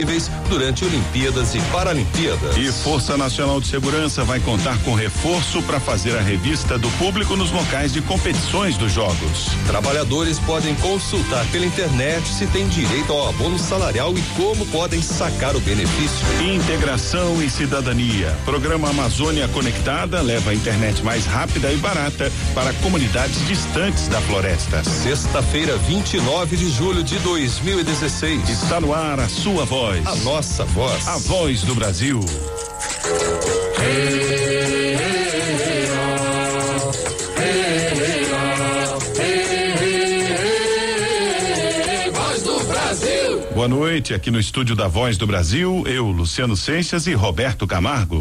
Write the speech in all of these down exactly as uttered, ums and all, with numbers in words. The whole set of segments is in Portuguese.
durante Olimpíadas e Paralimpíadas. E Força Nacional de Segurança vai contar com reforço para fazer a revista do público nos locais de competições dos Jogos. Trabalhadores podem consultar pela internet se têm direito ao abono salarial e como podem sacar o benefício. Integração e cidadania. Programa Amazônia Conectada leva a internet mais rápida e barata para comunidades distantes da floresta. Sexta-feira, vinte e nove de julho de dois mil e dezesseis. Está no ar a sua voz. A nossa voz. A voz do Brasil. Voz do Brasil. Boa noite, aqui no estúdio da Voz do Brasil, eu, Luciano Seixas e Roberto Camargo.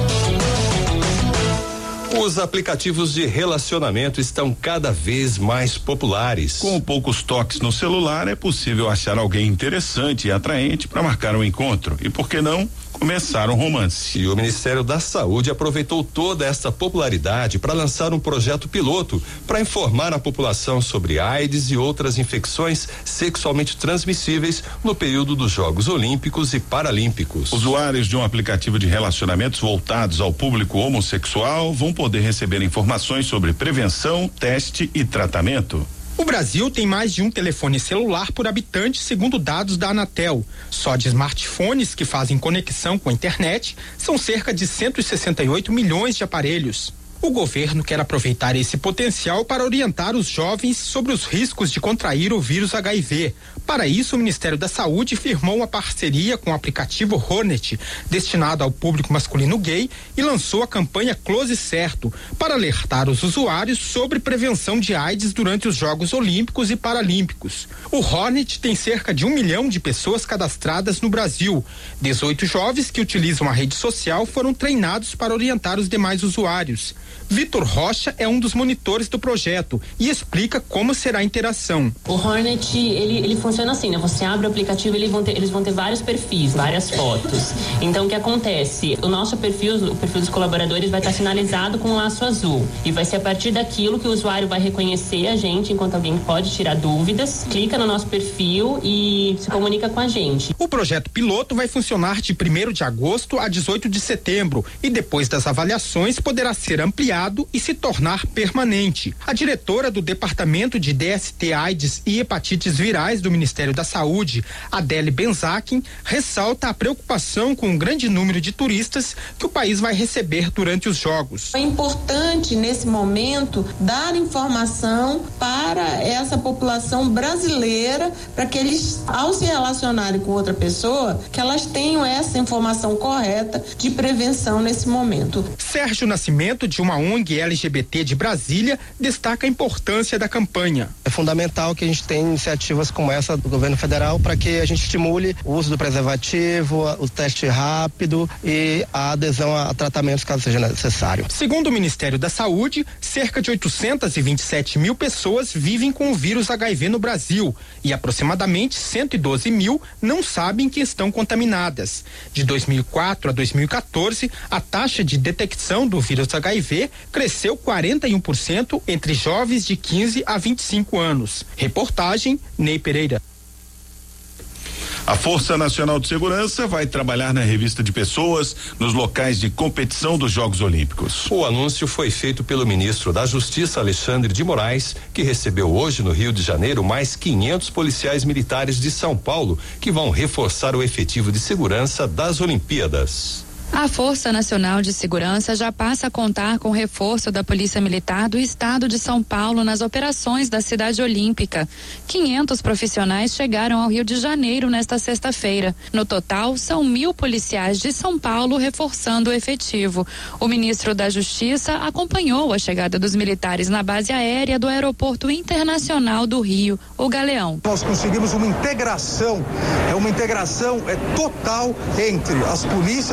Os aplicativos de relacionamento estão cada vez mais populares. Com poucos toques no celular é possível achar alguém interessante e atraente para marcar um encontro. E por que não começar um romance? E o Ministério da Saúde aproveitou toda essa popularidade para lançar um projeto piloto para informar a população sobre AIDS e outras infecções sexualmente transmissíveis no período dos Jogos Olímpicos e Paralímpicos. Usuários de um aplicativo de relacionamentos voltados ao público homossexual vão poder receber informações sobre prevenção, teste e tratamento. O Brasil tem mais de um telefone celular por habitante, segundo dados da Anatel. Só de smartphones que fazem conexão com a internet, são cerca de cento e sessenta e oito milhões de aparelhos. O governo quer aproveitar esse potencial para orientar os jovens sobre os riscos de contrair o vírus H I V. Para isso, o Ministério da Saúde firmou uma parceria com o aplicativo Hornet, destinado ao público masculino gay, e lançou a campanha Close Certo, para alertar os usuários sobre prevenção de AIDS durante os Jogos Olímpicos e Paralímpicos. O Hornet tem cerca de um milhão de pessoas cadastradas no Brasil. dezoito jovens que utilizam a rede social foram treinados para orientar os demais usuários. Vitor Rocha é um dos monitores do projeto e explica como será a interação. O Hornet, ele, ele funciona assim, né? Você abre o aplicativo, eles vão ter, eles vão ter vários perfis, várias fotos. Então, o que acontece? O nosso perfil, o perfil dos colaboradores vai estar sinalizado com um laço azul. E vai ser a partir daquilo que o usuário vai reconhecer a gente, enquanto alguém pode tirar dúvidas, clica no nosso perfil e se comunica com a gente. O projeto piloto vai funcionar de primeiro de agosto a dezoito de setembro e depois das avaliações poderá ser ampliado e se tornar permanente. A diretora do Departamento de D S T, AIDS e Hepatites Virais do Ministério da Saúde, Adele Benzakin, ressalta a preocupação com o grande número de turistas que o país vai receber durante os Jogos. É importante, nesse momento, dar informação para essa população brasileira, para que eles, ao se relacionarem com outra pessoa, que elas tenham essa informação correta de prevenção nesse momento. Sérgio Nascimento, de uma O N G L G B T de Brasília, destaca a importância da campanha. É fundamental que a gente tenha iniciativas como essa do governo federal para que a gente estimule o uso do preservativo, o teste rápido e a adesão a tratamentos caso seja necessário. Segundo o Ministério da Saúde, cerca de oitocentos e vinte e sete mil pessoas vivem com o vírus H I V no Brasil e aproximadamente cento e doze mil não sabem que estão contaminadas. De dois mil e quatro a dois mil e quatorze, a taxa de detecção do vírus H I V cresceu quarenta e um por cento entre jovens de quinze a vinte e cinco anos. Reportagem Ney Pereira. A Força Nacional de Segurança vai trabalhar na revista de pessoas nos locais de competição dos Jogos Olímpicos. O anúncio foi feito pelo ministro da Justiça, Alexandre de Moraes, que recebeu hoje no Rio de Janeiro mais quinhentos policiais militares de São Paulo, que vão reforçar o efetivo de segurança das Olimpíadas. A Força Nacional de Segurança já passa a contar com reforço da Polícia Militar do Estado de São Paulo nas operações da Cidade Olímpica. quinhentos profissionais chegaram ao Rio de Janeiro nesta sexta-feira. No total, são mil policiais de São Paulo reforçando o efetivo. O ministro da Justiça acompanhou a chegada dos militares na base aérea do Aeroporto Internacional do Rio, o Galeão. Nós conseguimos uma integração, é uma integração é total entre as polícias, Polícia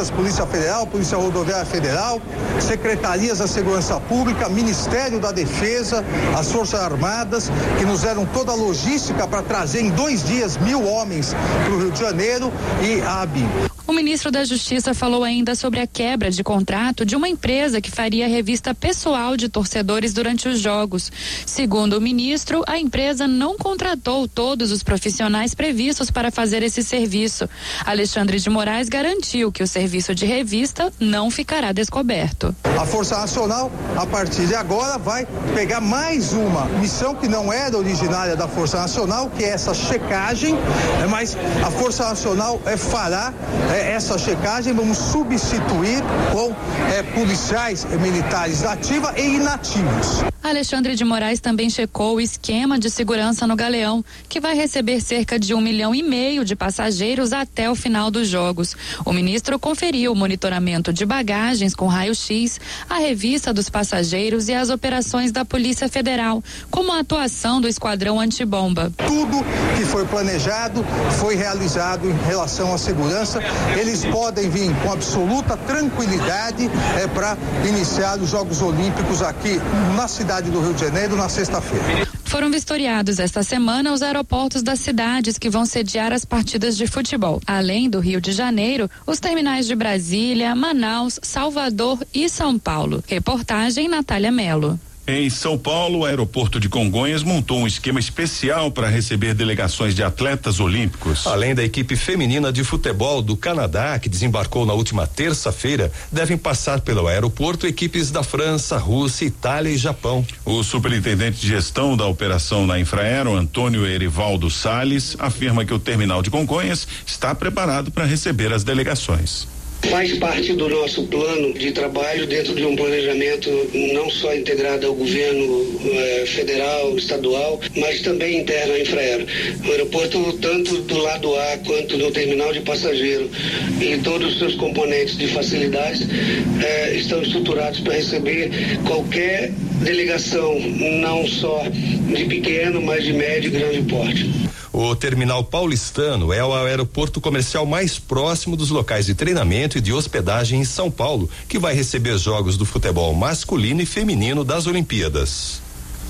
Federal, Polícia Rodoviária Federal, secretarias da Segurança Pública, Ministério da Defesa, as Forças Armadas, que nos deram toda a logística para trazer em dois dias mil homens para o Rio de Janeiro e a ABIN. O ministro da Justiça falou ainda sobre a quebra de contrato de uma empresa que faria a revista pessoal de torcedores durante os jogos. Segundo o ministro, a empresa não contratou todos os profissionais previstos para fazer esse serviço. Alexandre de Moraes garantiu que o serviço de revista não ficará descoberto. A Força Nacional, a partir de agora, vai pegar mais uma missão que não era originária da Força Nacional, que é essa checagem, mas a Força Nacional é, fará é, essa checagem, vamos substituir com é, policiais é, militares da ativa e inativos. Alexandre de Moraes também checou o esquema de segurança no Galeão, que vai receber cerca de um milhão e meio de passageiros até o final dos jogos. O ministro conferiu o monitoramento de bagagens com raio-x, a revista dos passageiros e as operações da Polícia Federal, como a atuação do esquadrão antibomba. Tudo que foi planejado foi realizado em relação à segurança. Eles podem vir com absoluta tranquilidade é, para iniciar os Jogos Olímpicos aqui na cidade do Rio de Janeiro na sexta-feira. Foram vistoriados esta semana os aeroportos das cidades que vão sediar as partidas de futebol. Além do Rio de Janeiro, os terminais de Brasília, Manaus, Salvador e São Paulo. Reportagem Natália Melo. Em São Paulo, o aeroporto de Congonhas montou um esquema especial para receber delegações de atletas olímpicos. Além da equipe feminina de futebol do Canadá, que desembarcou na última terça-feira, devem passar pelo aeroporto equipes da França, Rússia, Itália e Japão. O superintendente de gestão da operação na Infraero, Antônio Erivaldo Salles, afirma que o terminal de Congonhas está preparado para receber as delegações. Faz parte do nosso plano de trabalho dentro de um planejamento não só integrado ao governo eh, federal, estadual, mas também interno à Infraero. O aeroporto, tanto do lado A quanto no terminal de passageiro e todos os seus componentes de facilidades eh, estão estruturados para receber qualquer delegação, não só de pequeno, mas de médio e grande porte. O terminal paulistano é o aeroporto comercial mais próximo dos locais de treinamento e de hospedagem em São Paulo, que vai receber jogos do futebol masculino e feminino das Olimpíadas.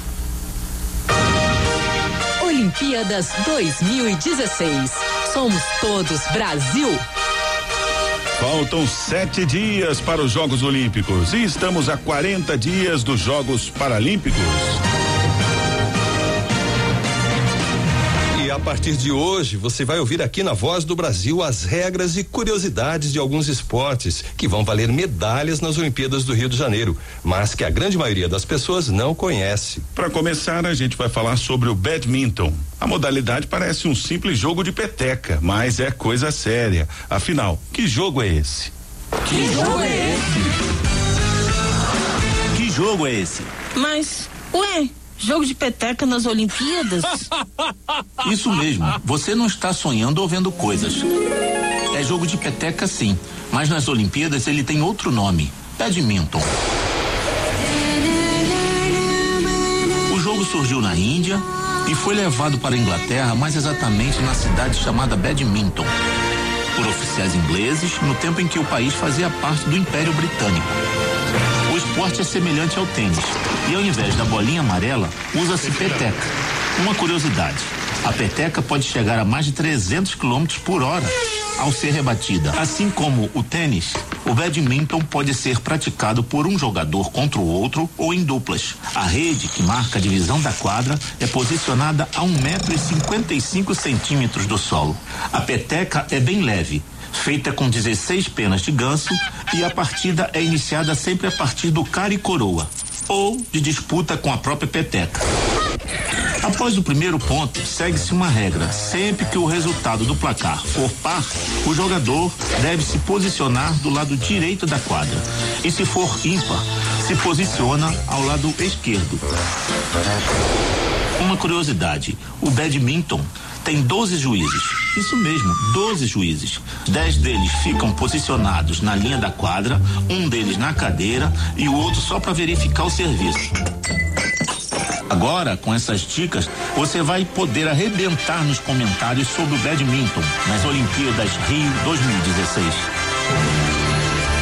Olimpíadas dois mil e dezesseis. Somos todos Brasil. Faltam sete dias para os Jogos Olímpicos e estamos a quarenta dias dos Jogos Paralímpicos. A partir de hoje, você vai ouvir aqui na Voz do Brasil as regras e curiosidades de alguns esportes que vão valer medalhas nas Olimpíadas do Rio de Janeiro, mas que a grande maioria das pessoas não conhece. Para começar, a gente vai falar sobre o badminton. A modalidade parece um simples jogo de peteca, mas é coisa séria. Afinal, que jogo é esse? Que jogo é esse? Que jogo é esse? Mas, ué... Jogo de peteca nas Olimpíadas? Isso mesmo, você não está sonhando ou vendo coisas. É jogo de peteca sim, mas nas Olimpíadas ele tem outro nome, badminton. O jogo surgiu na Índia e foi levado para a Inglaterra, mais exatamente na cidade chamada Badminton, por oficiais ingleses, no tempo em que o país fazia parte do Império Britânico. O esporte é semelhante ao tênis e ao invés da bolinha amarela, usa-se peteca. Uma curiosidade, a peteca pode chegar a mais de trezentos quilômetros por hora ao ser rebatida. Assim como o tênis, o badminton pode ser praticado por um jogador contra o outro ou em duplas. A rede, que marca a divisão da quadra, é posicionada a um metro e cinquenta e cinco centímetros do solo. A peteca é bem leve, feita com dezesseis penas de ganso, e a partida é iniciada sempre a partir do cara e coroa, ou de disputa com a própria peteca. Após o primeiro ponto, segue-se uma regra. Sempre que o resultado do placar for par, o jogador deve se posicionar do lado direito da quadra. E se for ímpar, se posiciona ao lado esquerdo. Uma curiosidade, o badminton tem doze juízes. Isso mesmo, doze juízes. Dez deles ficam posicionados na linha da quadra, um deles na cadeira e o outro só para verificar o serviço. Agora, com essas dicas, você vai poder arrebentar nos comentários sobre o badminton nas Olimpíadas Rio dois mil e dezesseis.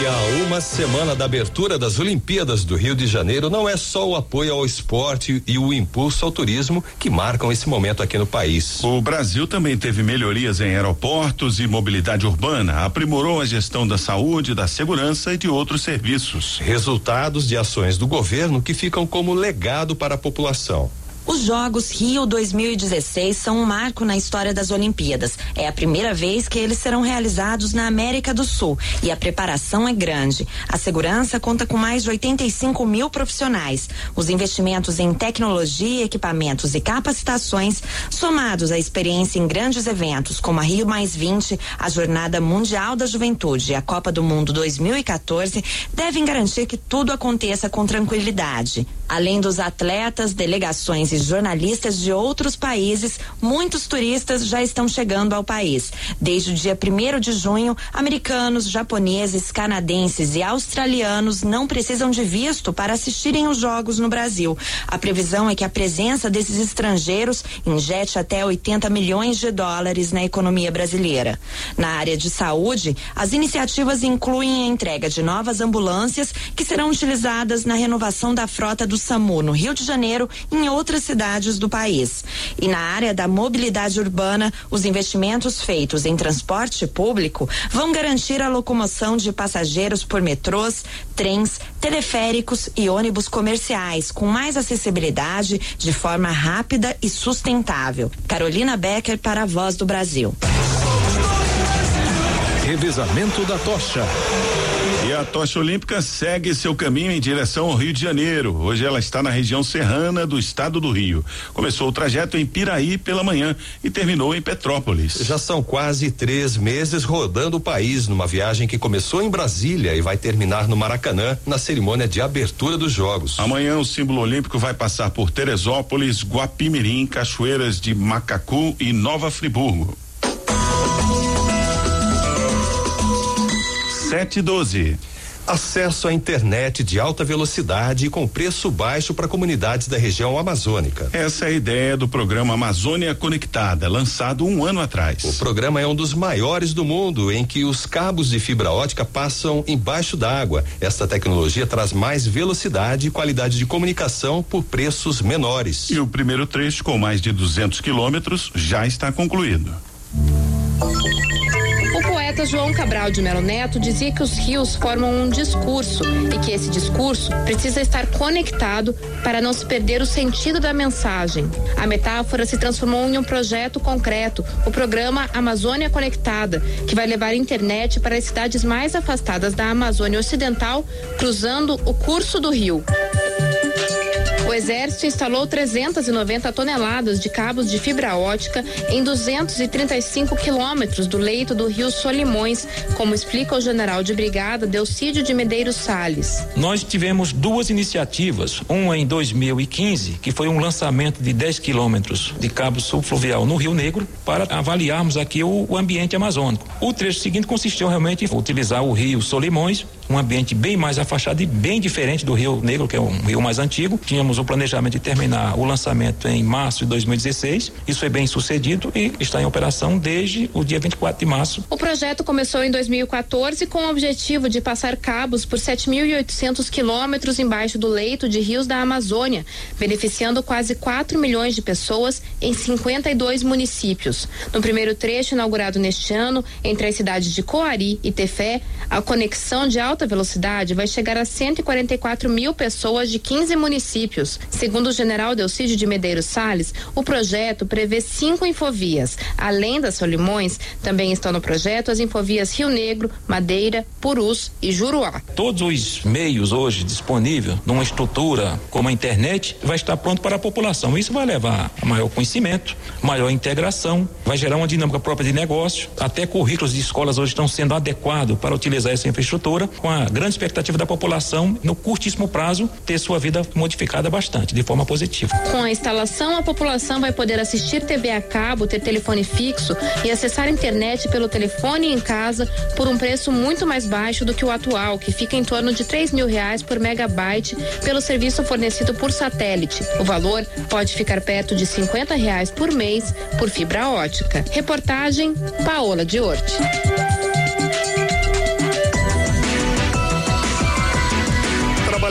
a uma semana da abertura das Olimpíadas do Rio de Janeiro, não é só o apoio ao esporte e o impulso ao turismo que marcam esse momento aqui no país. O Brasil também teve melhorias em aeroportos e mobilidade urbana, aprimorou a gestão da saúde, da segurança e de outros serviços. Resultados de ações do governo que ficam como legado para a população. Os Jogos Rio dois mil e dezesseis são um marco na história das Olimpíadas. É a primeira vez que eles serão realizados na América do Sul e a preparação é grande. A segurança conta com mais de oitenta e cinco mil profissionais. Os investimentos em tecnologia, equipamentos e capacitações, somados à experiência em grandes eventos como a Rio mais vinte, a Jornada Mundial da Juventude e a Copa do Mundo dois mil e quatorze, devem garantir que tudo aconteça com tranquilidade. Além dos atletas, delegações e jornalistas de outros países, muitos turistas já estão chegando ao país. Desde o dia primeiro de junho, americanos, japoneses, canadenses e australianos não precisam de visto para assistirem os jogos no Brasil. A previsão é que a presença desses estrangeiros injete até oitenta milhões de dólares na economia brasileira. Na área de saúde, as iniciativas incluem a entrega de novas ambulâncias que serão utilizadas na renovação da frota do SAMU no Rio de Janeiro e em outras cidades do país. E na área da mobilidade urbana, os investimentos feitos em transporte público vão garantir a locomoção de passageiros por metrôs, trens, teleféricos e ônibus comerciais, com mais acessibilidade, de forma rápida e sustentável. Carolina Becker para a Voz do Brasil. Revezamento da tocha. E a tocha olímpica segue seu caminho em direção ao Rio de Janeiro. Hoje ela está na região serrana do estado do Rio. Começou o trajeto em Piraí pela manhã e terminou em Petrópolis. Já são quase três meses rodando o país numa viagem que começou em Brasília e vai terminar no Maracanã na cerimônia de abertura dos Jogos. Amanhã o símbolo olímpico vai passar por Teresópolis, Guapimirim, Cachoeiras de Macacu e Nova Friburgo. sete e doze. Acesso à internet de alta velocidade e com preço baixo para comunidades da região amazônica. Essa é a ideia do programa Amazônia Conectada, lançado um ano atrás. O programa é um dos maiores do mundo, em que os cabos de fibra ótica passam embaixo d'água. Esta tecnologia traz mais velocidade e qualidade de comunicação por preços menores. E o primeiro trecho, com mais de duzentos quilômetros, já está concluído. O poeta João Cabral de Melo Neto dizia que os rios formam um discurso e que esse discurso precisa estar conectado para não se perder o sentido da mensagem. A metáfora se transformou em um projeto concreto, o programa Amazônia Conectada, que vai levar a internet para as cidades mais afastadas da Amazônia Ocidental, cruzando o curso do rio. O Exército instalou trezentas e noventa toneladas de cabos de fibra ótica em duzentos e trinta e cinco quilômetros do leito do rio Solimões, como explica o general de brigada Delcídio de Medeiros Salles. Nós tivemos duas iniciativas, uma em dois mil e quinze, que foi um lançamento de dez quilômetros de cabo subfluvial no Rio Negro, para avaliarmos aqui o, o ambiente amazônico. O trecho seguinte consistiu realmente em utilizar o rio Solimões, um ambiente bem mais afastado e bem diferente do Rio Negro, que é um rio mais antigo. Tínhamos o planejamento de terminar o lançamento em março de dois mil e dezesseis. Isso foi bem sucedido e está em operação desde o dia vinte e quatro de março. O projeto começou em dois mil e quatorze com o objetivo de passar cabos por sete mil e oitocentos quilômetros embaixo do leito de rios da Amazônia, beneficiando quase quatro milhões de pessoas em cinquenta e dois municípios. No primeiro trecho, inaugurado neste ano, entre as cidades de Coari e Tefé, a conexão de alta velocidade vai chegar a cento e quarenta e quatro mil pessoas de quinze municípios. Segundo o general Delcídio de Medeiros Salles, o projeto prevê cinco infovias. Além das Solimões, também estão no projeto as infovias Rio Negro, Madeira, Purus e Juruá. Todos os meios hoje disponíveis numa estrutura como a internet vai estar pronto para a população. Isso vai levar a maior conhecimento, maior integração, vai gerar uma dinâmica própria de negócio. Até currículos de escolas hoje estão sendo adequados para utilizar essa infraestrutura, com a grande expectativa da população, no curtíssimo prazo, ter sua vida modificada bastante, de forma positiva. Com a instalação, a população vai poder assistir T V a cabo, ter telefone fixo e acessar a internet pelo telefone em casa por um preço muito mais baixo do que o atual, que fica em torno de três mil reais por megabyte pelo serviço fornecido por satélite. O valor pode ficar perto de cinquenta reais por mês por fibra ótica. Reportagem Paola Diorti.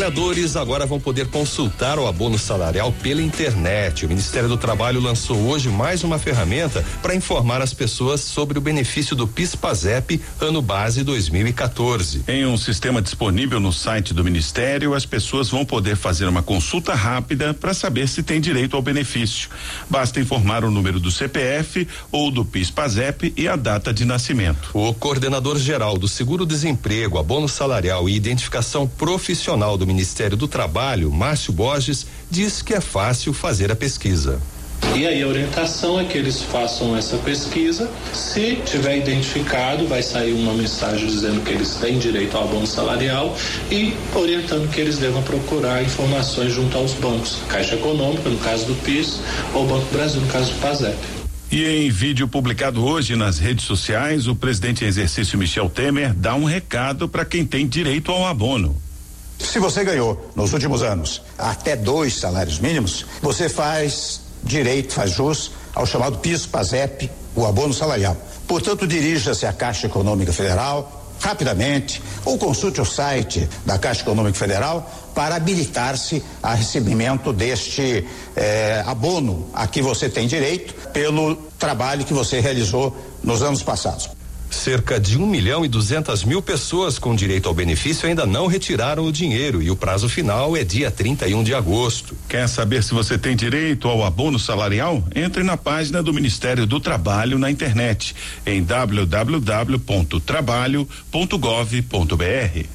Trabalhadores agora vão poder consultar o abono salarial pela internet. O Ministério do Trabalho lançou hoje mais uma ferramenta para informar as pessoas sobre o benefício do PIS/PASEP ano base dois mil e quatorze. Em um sistema disponível no site do Ministério, as pessoas vão poder fazer uma consulta rápida para saber se tem direito ao benefício. Basta informar o número do C P F ou do PIS/PASEP e a data de nascimento. O coordenador geral do Seguro-Desemprego, abono salarial e identificação profissional do Ministério do Trabalho, Márcio Borges, diz que é fácil fazer a pesquisa. E aí a orientação é que eles façam essa pesquisa. Se tiver identificado, vai sair uma mensagem dizendo que eles têm direito ao abono salarial e orientando que eles devam procurar informações junto aos bancos, Caixa Econômica, no caso do PIS, ou Banco do Brasil, no caso do PASEP. E em vídeo publicado hoje nas redes sociais, o presidente em exercício Michel Temer dá um recado para quem tem direito ao abono. Se você ganhou nos últimos anos até dois salários mínimos, você faz direito, faz jus ao chamado PIS/PASEP, o abono salarial. Portanto, dirija-se à Caixa Econômica Federal rapidamente ou consulte o site da Caixa Econômica Federal para habilitar-se a recebimento deste eh, abono a que você tem direito pelo trabalho que você realizou nos anos passados. Cerca de um milhão e duzentas mil pessoas com direito ao benefício ainda não retiraram o dinheiro e o prazo final é dia trinta e um de agosto. Quer saber se você tem direito ao abono salarial? Entre na página do Ministério do Trabalho na internet em w w w ponto trabalho ponto gov ponto b r.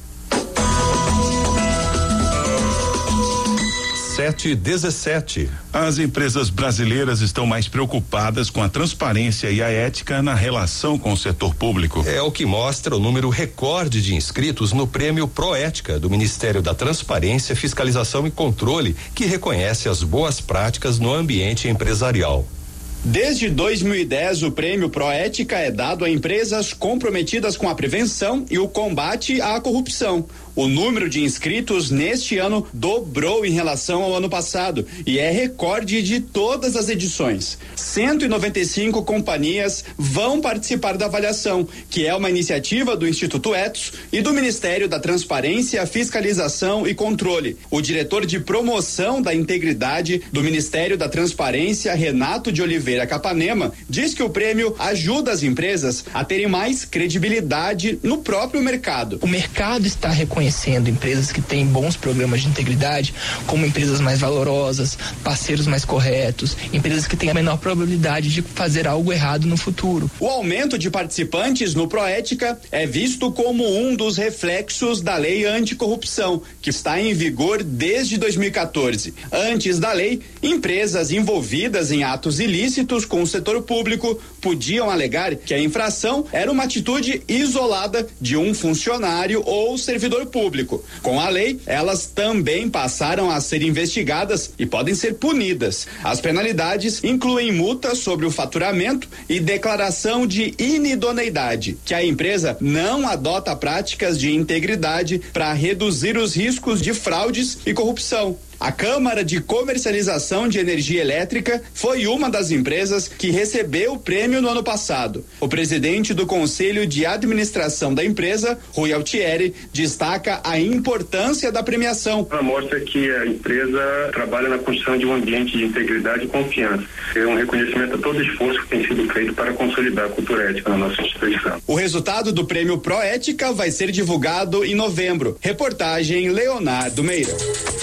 sete e dezessete. As empresas brasileiras estão mais preocupadas com a transparência e a ética na relação com o setor público. É o que mostra o número recorde de inscritos no prêmio Proética do Ministério da Transparência, Fiscalização e Controle, que reconhece as boas práticas no ambiente empresarial. Desde dois mil e dez, o prêmio Proética é dado a empresas comprometidas com a prevenção e o combate à corrupção. O número de inscritos neste ano dobrou em relação ao ano passado e é recorde de todas as edições. cento e noventa e cinco companhias vão participar da avaliação, que é uma iniciativa do Instituto Etos e do Ministério da Transparência, Fiscalização e Controle. O diretor de promoção da integridade do Ministério da Transparência, Renato de Oliveira Capanema, diz que o prêmio ajuda as empresas a terem mais credibilidade no próprio mercado. O mercado está reconhecendo Conhecendo empresas que têm bons programas de integridade como empresas mais valorosas, parceiros mais corretos, empresas que têm a menor probabilidade de fazer algo errado no futuro. O aumento de participantes no Proética é visto como um dos reflexos da lei anticorrupção, que está em vigor desde dois mil e quatorze. Antes da lei, empresas envolvidas em atos ilícitos com o setor público podiam alegar que a infração era uma atitude isolada de um funcionário ou servidor público. Com a lei, elas também passaram a ser investigadas e podem ser punidas. As penalidades incluem multa sobre o faturamento e declaração de inidoneidade, que a empresa não adota práticas de integridade para reduzir os riscos de fraudes e corrupção. A Câmara de Comercialização de Energia Elétrica foi uma das empresas que recebeu o prêmio no ano passado. O presidente do Conselho de Administração da empresa, Rui Altieri, destaca a importância da premiação. Ela mostra que a empresa trabalha na construção de um ambiente de integridade e confiança. É um reconhecimento a todo o esforço que tem sido feito para consolidar a cultura ética na nossa instituição. O resultado do prêmio Proética vai ser divulgado em novembro. Reportagem Leonardo Meira.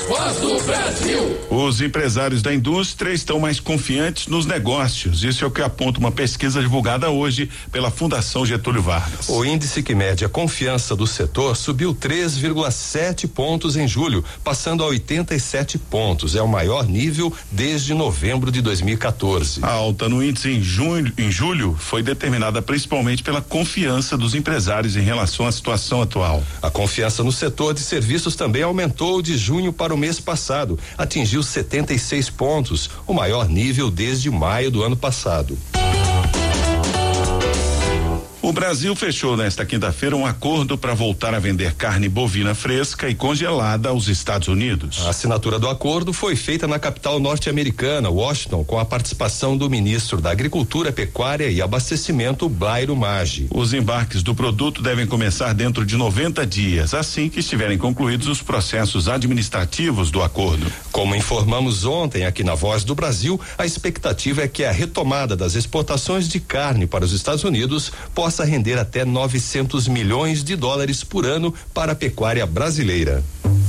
Brasil. Os empresários da indústria estão mais confiantes nos negócios. Isso é o que aponta uma pesquisa divulgada hoje pela Fundação Getúlio Vargas. O índice que mede a confiança do setor subiu três vírgula sete pontos em julho, passando a oitenta e sete pontos. É o maior nível desde novembro de dois mil e quatorze. A alta no índice em junho, em julho foi determinada principalmente pela confiança dos empresários em relação à situação atual. A confiança no setor de serviços também aumentou de junho para o mês passado. Atingiu setenta e seis pontos, o maior nível desde maio do ano passado. O Brasil fechou nesta quinta-feira um acordo para voltar a vender carne bovina fresca e congelada aos Estados Unidos. A assinatura do acordo foi feita na capital norte-americana, Washington, com a participação do ministro da Agricultura, Pecuária e Abastecimento, Blairo Maggi. Os embarques do produto devem começar dentro de noventa dias, assim que estiverem concluídos os processos administrativos do acordo. Como informamos ontem aqui na Voz do Brasil, a expectativa é que a retomada das exportações de carne para os Estados Unidos possa render até novecentos milhões de dólares por ano para a pecuária brasileira.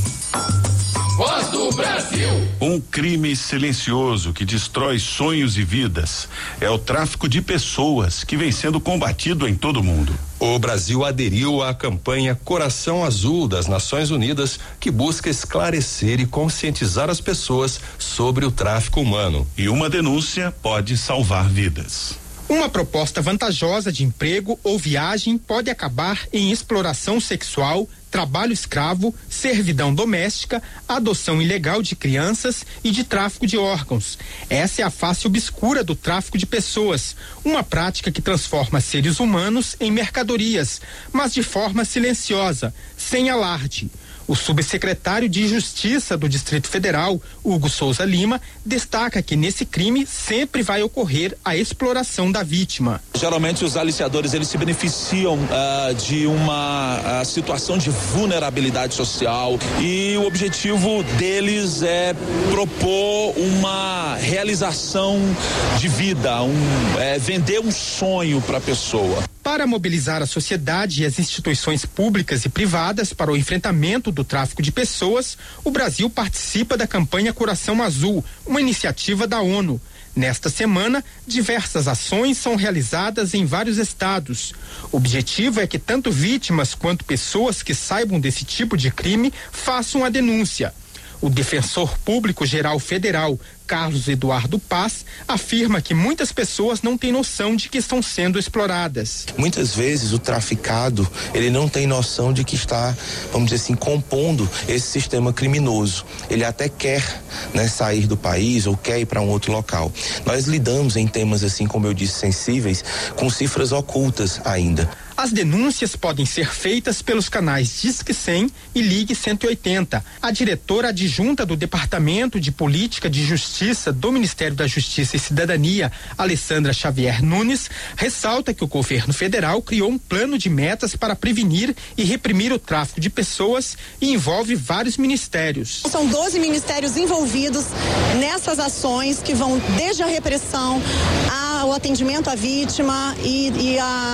Voz do Brasil. Um crime silencioso que destrói sonhos e vidas é o tráfico de pessoas, que vem sendo combatido em todo o mundo. O Brasil aderiu à campanha Coração Azul das Nações Unidas, que busca esclarecer e conscientizar as pessoas sobre o tráfico humano. E uma denúncia pode salvar vidas. Uma proposta vantajosa de emprego ou viagem pode acabar em exploração sexual, trabalho escravo, servidão doméstica, adoção ilegal de crianças e de tráfico de órgãos. Essa é a face obscura do tráfico de pessoas, uma prática que transforma seres humanos em mercadorias, mas de forma silenciosa, sem alarde. O subsecretário de Justiça do Distrito Federal, Hugo Souza Lima, destaca que nesse crime sempre vai ocorrer a exploração da vítima. Geralmente os aliciadores eles se beneficiam uh, de uma uh, situação de vulnerabilidade social e o objetivo deles é propor uma realização de vida, um, é, vender um sonho para a pessoa. Para mobilizar a sociedade e as instituições públicas e privadas para o enfrentamento do tráfico de pessoas, o Brasil participa da campanha Coração Azul, uma iniciativa da ONU. Nesta semana, diversas ações são realizadas em vários estados. O objetivo é que tanto vítimas quanto pessoas que saibam desse tipo de crime façam a denúncia. O defensor público geral federal, Carlos Eduardo Paz, afirma que muitas pessoas não têm noção de que estão sendo exploradas. Muitas vezes o traficado, ele não tem noção de que está, vamos dizer assim, compondo esse sistema criminoso. Ele até quer, né, sair do país ou quer ir para um outro local. Nós lidamos em temas assim, como eu disse, sensíveis, com cifras ocultas ainda. As denúncias podem ser feitas pelos canais Disque cem e Ligue cento e oitenta. A diretora adjunta do Departamento de Política de Justiça do Ministério da Justiça e Cidadania, Alessandra Xavier Nunes, ressalta que o governo federal criou um plano de metas para prevenir e reprimir o tráfico de pessoas e envolve vários ministérios. São doze ministérios envolvidos nessas ações que vão desde a repressão ao atendimento à vítima e, e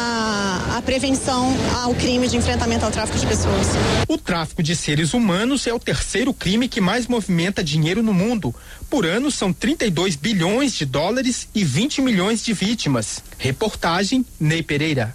a, a prevenção ao crime de enfrentamento ao tráfico de pessoas. O tráfico de seres humanos é o terceiro crime que mais movimenta dinheiro no mundo. Por ano são trinta e dois bilhões de dólares e vinte milhões de vítimas. Reportagem Ney Pereira.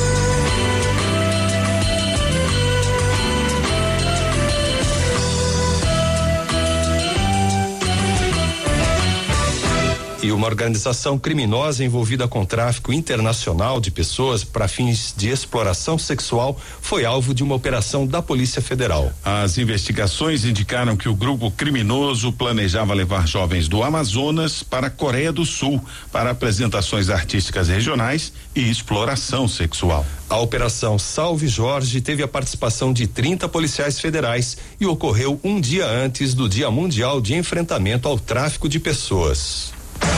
E uma organização criminosa envolvida com tráfico internacional de pessoas para fins de exploração sexual foi alvo de uma operação da Polícia Federal. As investigações indicaram que o grupo criminoso planejava levar jovens do Amazonas para a Coreia do Sul para apresentações artísticas regionais e exploração sexual. A operação Salve Jorge teve a participação de trinta policiais federais e ocorreu um dia antes do Dia Mundial de Enfrentamento ao Tráfico de Pessoas.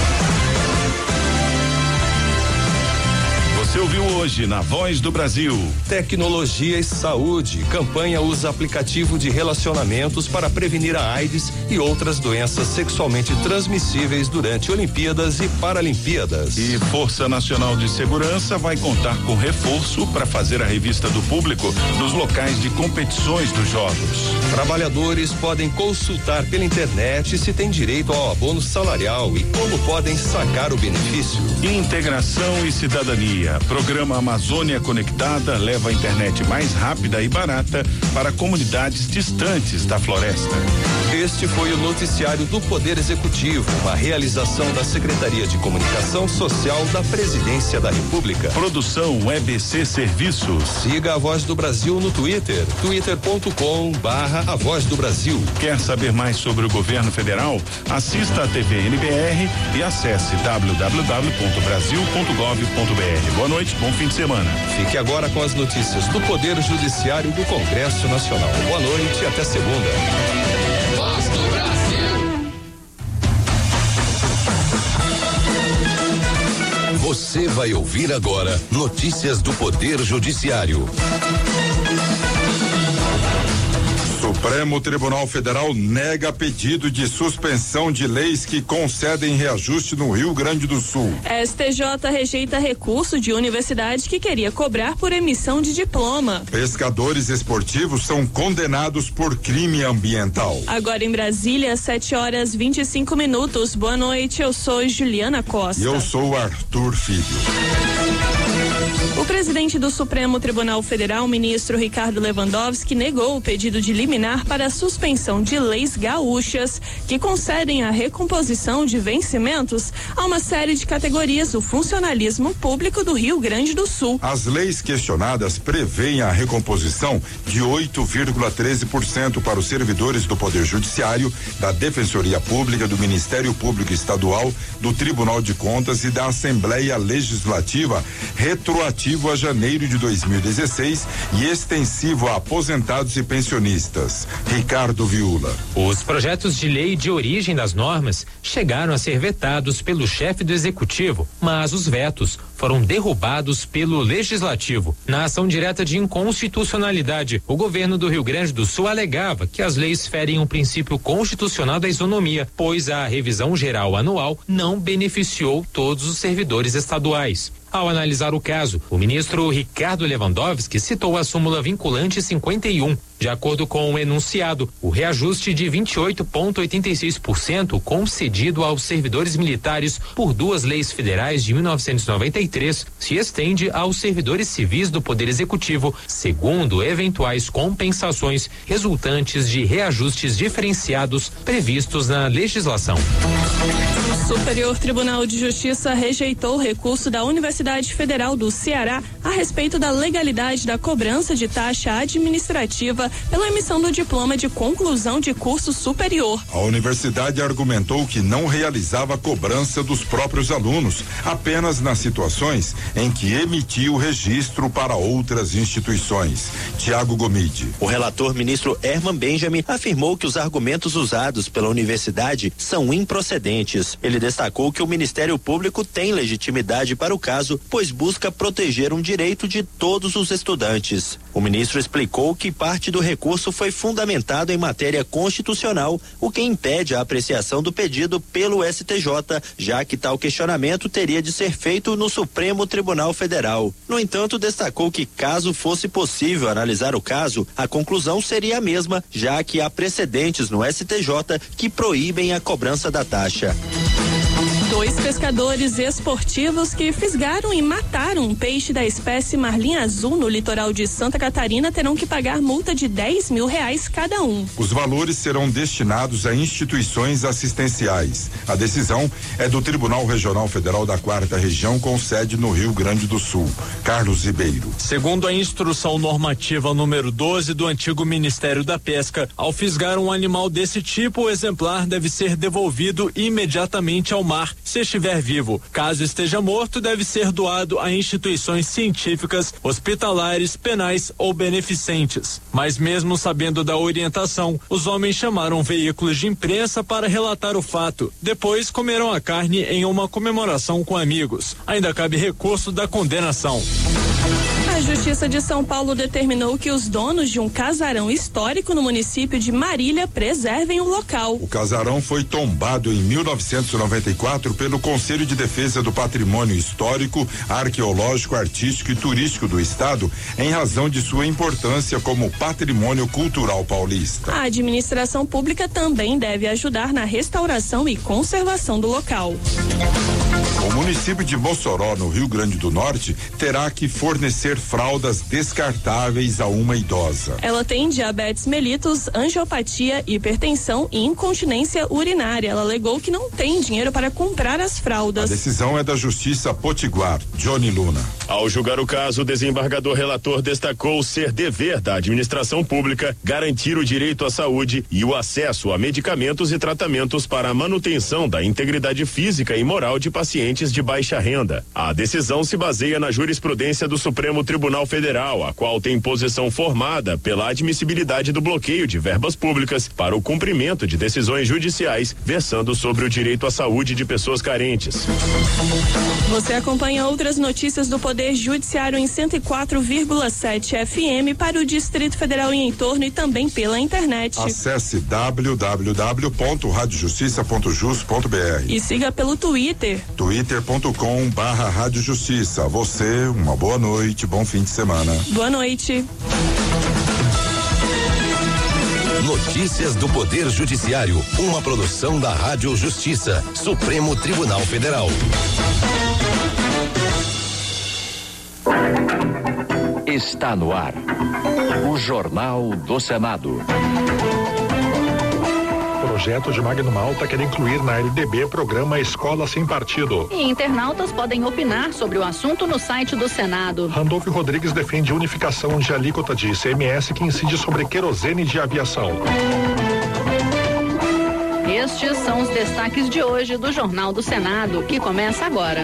Você ouviu hoje na Voz do Brasil. Tecnologia e saúde. Campanha usa aplicativo de relacionamentos para prevenir a AIDS e outras doenças sexualmente transmissíveis durante Olimpíadas e Paralimpíadas. E Força Nacional de Segurança vai contar com reforço para fazer a revista do público nos locais de competições dos Jogos. Trabalhadores podem consultar pela internet se têm direito ao abono salarial e como podem sacar o benefício. Integração e cidadania. Programa Amazônia Conectada leva a internet mais rápida e barata para comunidades distantes da floresta. Este foi o noticiário do Poder Executivo, uma realização da Secretaria de Comunicação Social da Presidência da República. Produção E B C Serviços. Siga a Voz do Brasil no Twitter, twitter ponto com barra a Voz do Brasil. Quer saber mais sobre o governo federal? Assista a T V N B R e acesse w w w ponto brasil ponto gov ponto b r. Boa noite, bom fim de semana. Fique agora com as notícias do Poder Judiciário do Congresso Nacional. Boa noite e até segunda. Voz do Brasil. Você vai ouvir agora notícias do Poder Judiciário. Supremo Tribunal Federal nega pedido de suspensão de leis que concedem reajuste no Rio Grande do Sul. S T J rejeita recurso de universidade que queria cobrar por emissão de diploma. Pescadores esportivos são condenados por crime ambiental. Agora em Brasília, sete horas vinte e cinco minutos. Boa noite, eu sou Juliana Costa. E eu sou Arthur Filho. O presidente do Supremo Tribunal Federal, ministro Ricardo Lewandowski, negou o pedido de liminar para a suspensão de leis gaúchas que concedem a recomposição de vencimentos a uma série de categorias do funcionalismo público do Rio Grande do Sul. As leis questionadas prevêem a recomposição de oito vírgula treze por cento para os servidores do Poder Judiciário, da Defensoria Pública, do Ministério Público Estadual, do Tribunal de Contas e da Assembleia Legislativa, retroativo a janeiro de dois mil e dezesseis e extensivo a aposentados e pensionistas. Ricardo Viula. Os projetos de lei de origem das normas chegaram a ser vetados pelo chefe do Executivo, mas os vetos foram derrubados pelo Legislativo. Na ação direta de inconstitucionalidade, o governo do Rio Grande do Sul alegava que as leis ferem um princípio constitucional da isonomia, pois a revisão geral anual não beneficiou todos os servidores estaduais. Ao analisar o caso, o ministro Ricardo Lewandowski citou a súmula vinculante cinquenta e um. De acordo com o enunciado, o reajuste de vinte e oito vírgula oitenta e seis por cento concedido aos servidores militares por duas leis federais de mil novecentos e noventa e três se estende aos servidores civis do Poder Executivo, segundo eventuais compensações resultantes de reajustes diferenciados previstos na legislação. O Superior Tribunal de Justiça rejeitou o recurso da Universidade Federal do Ceará a respeito da legalidade da cobrança de taxa administrativa pela emissão do diploma de conclusão de curso superior. A universidade argumentou que não realizava a cobrança dos próprios alunos, apenas nas situações em que emitia o registro para outras instituições. Tiago Gomide. O relator ministro Herman Benjamin afirmou que os argumentos usados pela universidade são improcedentes. Ele destacou que o Ministério Público tem legitimidade para o caso, pois busca proteger um direito de todos os estudantes. O ministro explicou que parte do recurso foi fundamentado em matéria constitucional, o que impede a apreciação do pedido pelo S T J, já que tal questionamento teria de ser feito no Supremo Tribunal Federal. No entanto, destacou que caso fosse possível analisar o caso, a conclusão seria a mesma, já que há precedentes no S T J que proíbem a cobrança da taxa. Dois pescadores esportivos que fisgaram e mataram um peixe da espécie marlim azul no litoral de Santa Catarina terão que pagar multa de dez mil reais cada um. Os valores serão destinados a instituições assistenciais. A decisão é do Tribunal Regional Federal da Quarta Região, com sede no Rio Grande do Sul. Carlos Ribeiro. Segundo a instrução normativa número doze do antigo Ministério da Pesca, ao fisgar um animal desse tipo, o exemplar deve ser devolvido imediatamente ao mar, se estiver vivo. Caso esteja morto, deve ser doado a instituições científicas, hospitalares, penais ou beneficentes. Mas mesmo sabendo da orientação, os homens chamaram veículos de imprensa para relatar o fato. Depois comeram a carne em uma comemoração com amigos. Ainda cabe recurso da condenação. A Justiça de São Paulo determinou que os donos de um casarão histórico no município de Marília preservem o local. O casarão foi tombado em mil novecentos e noventa e quatro pelo Conselho de Defesa do Patrimônio Histórico, Arqueológico, Artístico e Turístico do Estado, em razão de sua importância como patrimônio cultural paulista. A administração pública também deve ajudar na restauração e conservação do local. O município de Mossoró, no Rio Grande do Norte, terá que fornecer fraldas descartáveis a uma idosa. Ela tem diabetes mellitus, angiopatia, hipertensão e incontinência urinária. Ela alegou que não tem dinheiro para comprar as fraldas. A decisão é da Justiça Potiguar. Johnny Luna. Ao julgar o caso, o desembargador relator destacou ser dever da administração pública garantir o direito à saúde e o acesso a medicamentos e tratamentos para a manutenção da integridade física e moral de pacientes de baixa renda. A decisão se baseia na jurisprudência do Supremo Tribunal Federal, a qual tem posição formada pela admissibilidade do bloqueio de verbas públicas para o cumprimento de decisões judiciais versando sobre o direito à saúde de pessoas carentes. Você acompanha outras notícias do Poder Judiciário em cento e quatro vírgula sete F M para o Distrito Federal e entorno e também pela internet. Acesse w w w ponto rádio justiça ponto jus ponto b r e siga pelo Twitter. twitter ponto com barra Rádio Justiça. Você, uma boa noite, bom fim de semana. Boa noite. Notícias do Poder Judiciário, uma produção da Rádio Justiça, Supremo Tribunal Federal. Está no ar o Jornal do Senado. O projeto de Magno Malta quer incluir na L D B programa Escola Sem Partido. E internautas podem opinar sobre o assunto no site do Senado. Randolfo Rodrigues defende unificação de alíquota de I C M S que incide sobre querosene de aviação. Estes são os destaques de hoje do Jornal do Senado, que começa agora.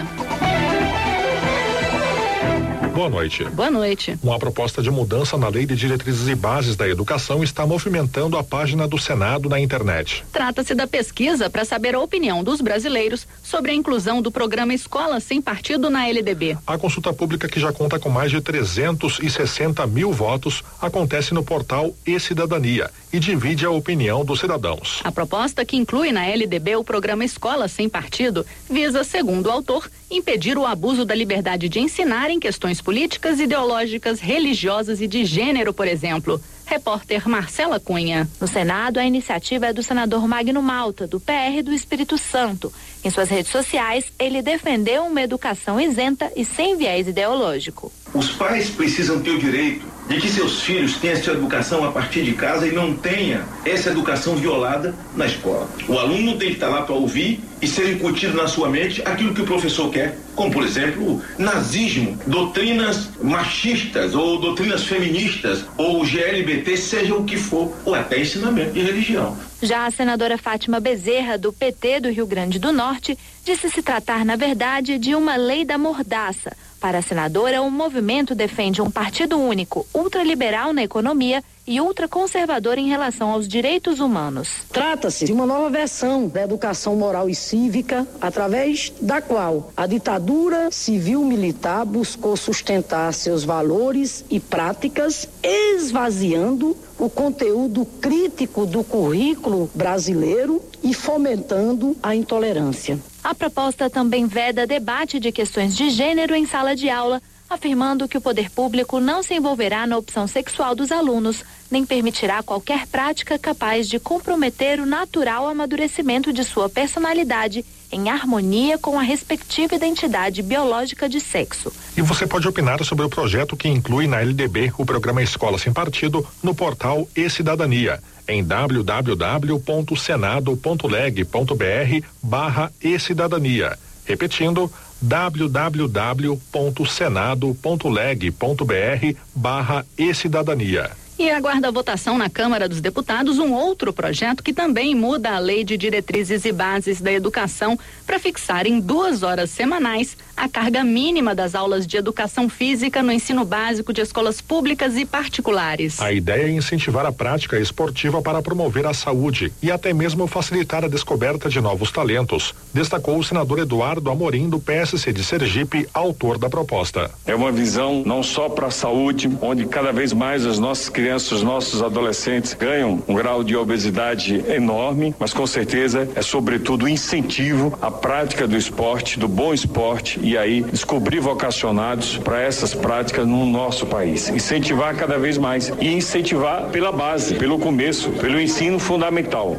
Boa noite. Boa noite. Uma proposta de mudança na Lei de Diretrizes e Bases da Educação está movimentando a página do Senado na internet. Trata-se da pesquisa para saber a opinião dos brasileiros sobre a inclusão do programa Escola Sem Partido na L D B. A consulta pública, que já conta com mais de trezentos e sessenta mil votos, acontece no portal E-Cidadania e divide a opinião dos cidadãos. A proposta, que inclui na L D B o programa Escola Sem Partido, visa, segundo o autor, impedir o abuso da liberdade de ensinar em questões políticas, ideológicas, religiosas e de gênero, por exemplo. Repórter Marcela Cunha. No Senado, a iniciativa é do senador Magno Malta, do P R do Espírito Santo. Em suas redes sociais, ele defendeu uma educação isenta e sem viés ideológico. Os pais precisam ter o direito de que seus filhos tenham sua educação a partir de casa e não tenha essa educação violada na escola. O aluno tem que estar lá para ouvir e ser incutido na sua mente aquilo que o professor quer, como, por exemplo, nazismo, doutrinas machistas ou doutrinas feministas ou G L B T, seja o que for, ou até ensinamento de religião. Já a senadora Fátima Bezerra, do P T do Rio Grande do Norte, disse se tratar, na verdade, de uma lei da mordaça. Para a senadora, o movimento defende um partido único, ultraliberal na economia e ultraconservador em relação aos direitos humanos. Trata-se de uma nova versão da educação moral e cívica, através da qual a ditadura civil-militar buscou sustentar seus valores e práticas, esvaziando o conteúdo crítico do currículo brasileiro e fomentando a intolerância. A proposta também veda debate de questões de gênero em sala de aula, afirmando que o poder público não se envolverá na opção sexual dos alunos, nem permitirá qualquer prática capaz de comprometer o natural amadurecimento de sua personalidade em harmonia com a respectiva identidade biológica de sexo. E você pode opinar sobre o projeto que inclui na L D B o programa Escola Sem Partido no portal E-Cidadania, em w w w ponto senado ponto leg ponto b r barra e-cidadania. Repetindo, w w w ponto senado ponto leg ponto b r barra e-cidadania. E aguarda a votação na Câmara dos Deputados um outro projeto que também muda a Lei de Diretrizes e Bases da Educação para fixar em duas horas semanais a carga mínima das aulas de educação física no ensino básico de escolas públicas e particulares. A ideia é incentivar a prática esportiva para promover a saúde e até mesmo facilitar a descoberta de novos talentos, destacou o senador Eduardo Amorim, do P S C de Sergipe, autor da proposta. É uma visão não só para a saúde, onde cada vez mais as nossas crianças crianças, os nossos adolescentes ganham um grau de obesidade enorme, mas com certeza é sobretudo incentivo à prática do esporte, do bom esporte, e aí descobrir vocacionados para essas práticas no nosso país. Incentivar cada vez mais e incentivar pela base, pelo começo, pelo ensino fundamental.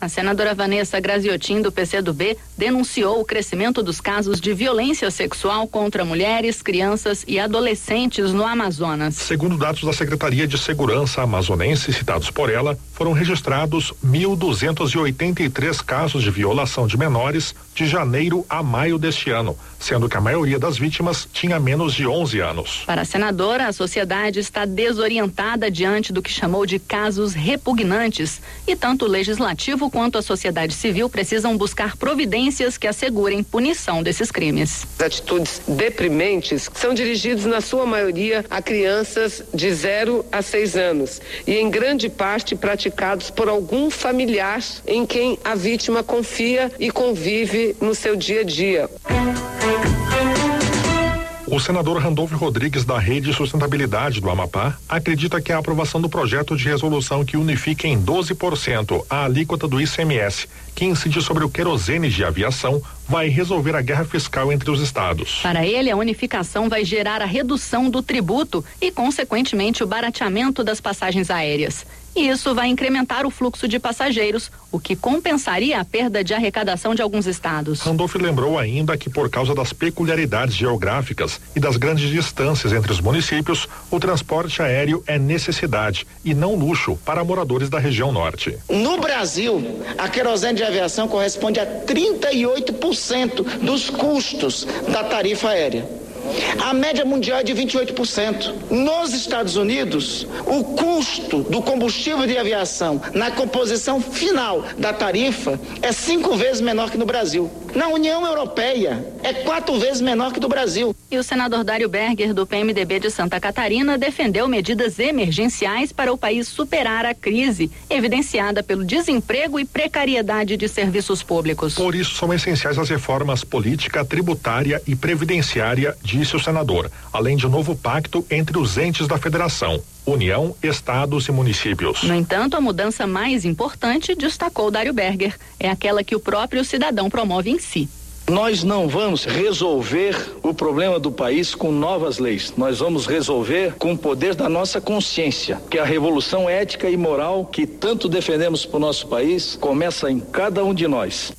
A senadora Vanessa Graziotin, do P C do B, denunciou o crescimento dos casos de violência sexual contra mulheres, crianças e adolescentes no Amazonas. Segundo dados da Secretaria de Segurança amazonense citados por ela, foram registrados mil duzentos e oitenta e três casos de violação de menores de janeiro a maio deste ano, sendo que a maioria das vítimas tinha menos de onze anos. Para a senadora, a sociedade está desorientada diante do que chamou de casos repugnantes e tanto o legislativo quanto a sociedade civil precisam buscar providências que assegurem punição desses crimes. Atitudes deprimentes são dirigidas na sua maioria a crianças de zero a seis anos e em grande parte praticados por algum familiar em quem a vítima confia e convive no seu dia a dia. O senador Randolfo Rodrigues, da Rede Sustentabilidade do Amapá, acredita que a aprovação do projeto de resolução que unifique em doze por cento a alíquota do I C M S, que incide sobre o querosene de aviação, vai resolver a guerra fiscal entre os estados. Para ele, a unificação vai gerar a redução do tributo e, consequentemente, o barateamento das passagens aéreas. E isso vai incrementar o fluxo de passageiros, o que compensaria a perda de arrecadação de alguns estados. Randolph lembrou ainda que, por causa das peculiaridades geográficas e das grandes distâncias entre os municípios, o transporte aéreo é necessidade e não luxo para moradores da região norte. No Brasil, a querosene de aviação corresponde a trinta e oito por cento dos custos da tarifa aérea. A média mundial é de vinte e oito por cento. Nos Estados Unidos, o custo do combustível de aviação na composição final da tarifa é cinco vezes menor que no Brasil. Na União Europeia, é quatro vezes menor que do Brasil. E o senador Dário Berger, do P M D B de Santa Catarina, defendeu medidas emergenciais para o país superar a crise, evidenciada pelo desemprego e precariedade de serviços públicos. Por isso, são essenciais as reformas política, tributária e previdenciária, disse o senador, além de um novo pacto entre os entes da federação, União, estados e municípios. No entanto, a mudança mais importante, destacou Dário Berger, é aquela que o próprio cidadão promove em si. Nós não vamos resolver o problema do país com novas leis. Nós vamos resolver com o poder da nossa consciência, que a revolução ética e moral que tanto defendemos para o nosso país começa em cada um de nós.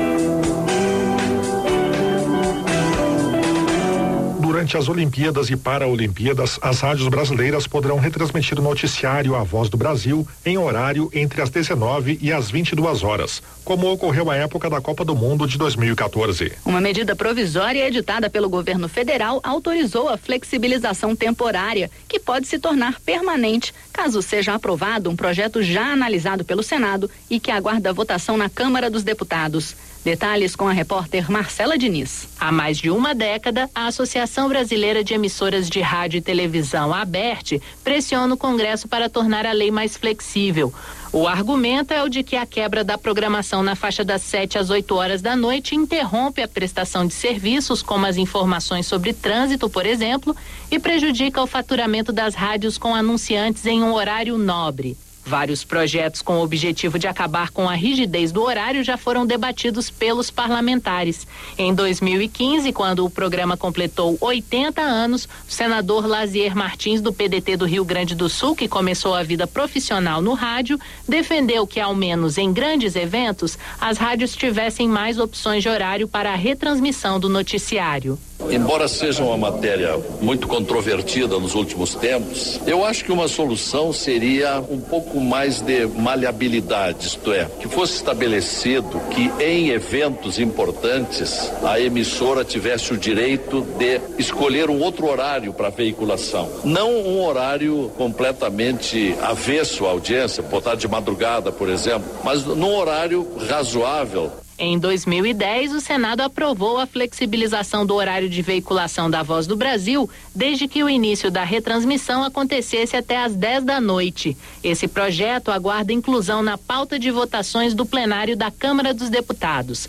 Durante as Olimpíadas e Paraolimpíadas, as rádios brasileiras poderão retransmitir o noticiário A Voz do Brasil em horário entre as dezenove e as vinte e duas horas, como ocorreu à época da Copa do Mundo de dois mil e quatorze. Uma medida provisória editada pelo governo federal autorizou a flexibilização temporária, que pode se tornar permanente caso seja aprovado um projeto já analisado pelo Senado e que aguarda votação na Câmara dos Deputados. Detalhes com a repórter Marcela Diniz. Há mais de uma década, a Associação Brasileira de Emissoras de Rádio e Televisão, a ABERT, pressiona o Congresso para tornar a lei mais flexível. O argumento é o de que a quebra da programação na faixa das sete às oito horas da noite interrompe a prestação de serviços, como as informações sobre trânsito, por exemplo, e prejudica o faturamento das rádios com anunciantes em um horário nobre. Vários projetos com o objetivo de acabar com a rigidez do horário já foram debatidos pelos parlamentares. Em dois mil e quinze, quando o programa completou oitenta anos, o senador Lazier Martins, do P D T do Rio Grande do Sul, que começou a vida profissional no rádio, defendeu que, ao menos em grandes eventos, as rádios tivessem mais opções de horário para a retransmissão do noticiário. Embora seja uma matéria muito controvertida nos últimos tempos, eu acho que uma solução seria um pouco mais de maleabilidade, isto é, que fosse estabelecido que em eventos importantes a emissora tivesse o direito de escolher um outro horário para veiculação, não um horário completamente avesso à audiência, botar de madrugada, por exemplo, mas num horário razoável. Em dois mil e dez, o Senado aprovou a flexibilização do horário de veiculação da Voz do Brasil, desde que o início da retransmissão acontecesse até às dez da noite. Esse projeto aguarda inclusão na pauta de votações do plenário da Câmara dos Deputados.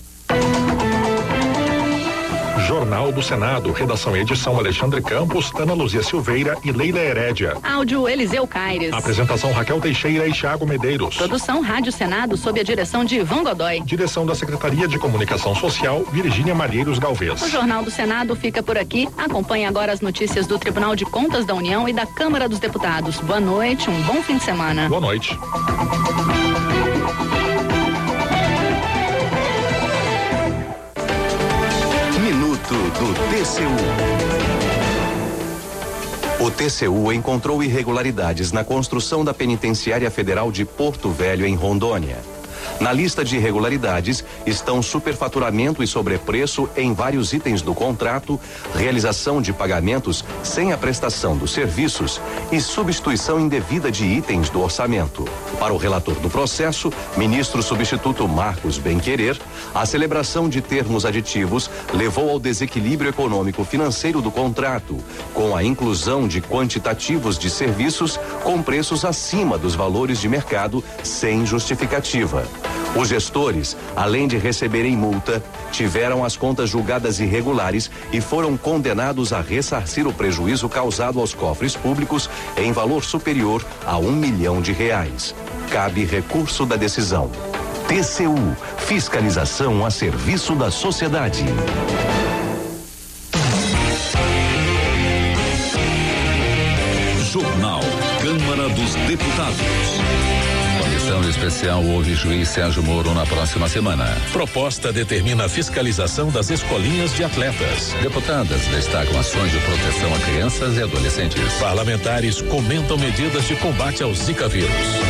Jornal do Senado, redação e edição Alexandre Campos, Ana Luzia Silveira e Leila Herédia. Áudio Eliseu Caires. Apresentação Raquel Teixeira e Thiago Medeiros. Produção Rádio Senado sob a direção de Ivan Godoy. Direção da Secretaria de Comunicação Social, Virgínia Malheiros Galvez. O Jornal do Senado fica por aqui. Acompanhe agora as notícias do Tribunal de Contas da União e da Câmara dos Deputados. Boa noite, um bom fim de semana. Boa noite. minuto do T C U. O T C U encontrou irregularidades na construção da Penitenciária Federal de Porto Velho, em Rondônia. Na lista de irregularidades estão superfaturamento e sobrepreço em vários itens do contrato, realização de pagamentos sem a prestação dos serviços e substituição indevida de itens do orçamento. Para o relator do processo, ministro substituto Marcos Benquerer, a celebração de termos aditivos levou ao desequilíbrio econômico financeiro do contrato, com a inclusão de quantitativos de serviços com preços acima dos valores de mercado sem justificativa. Os gestores, além de receberem multa, tiveram as contas julgadas irregulares e foram condenados a ressarcir o prejuízo causado aos cofres públicos em valor superior a um milhão de reais. Cabe recurso da decisão. T C U, fiscalização a serviço da sociedade. Jornal Câmara dos Deputados. Comissão especial ouve juiz Sérgio Moro na próxima semana. Proposta determina a fiscalização das escolinhas de atletas. Deputadas destacam ações de proteção a crianças e adolescentes. Parlamentares comentam medidas de combate ao Zika vírus.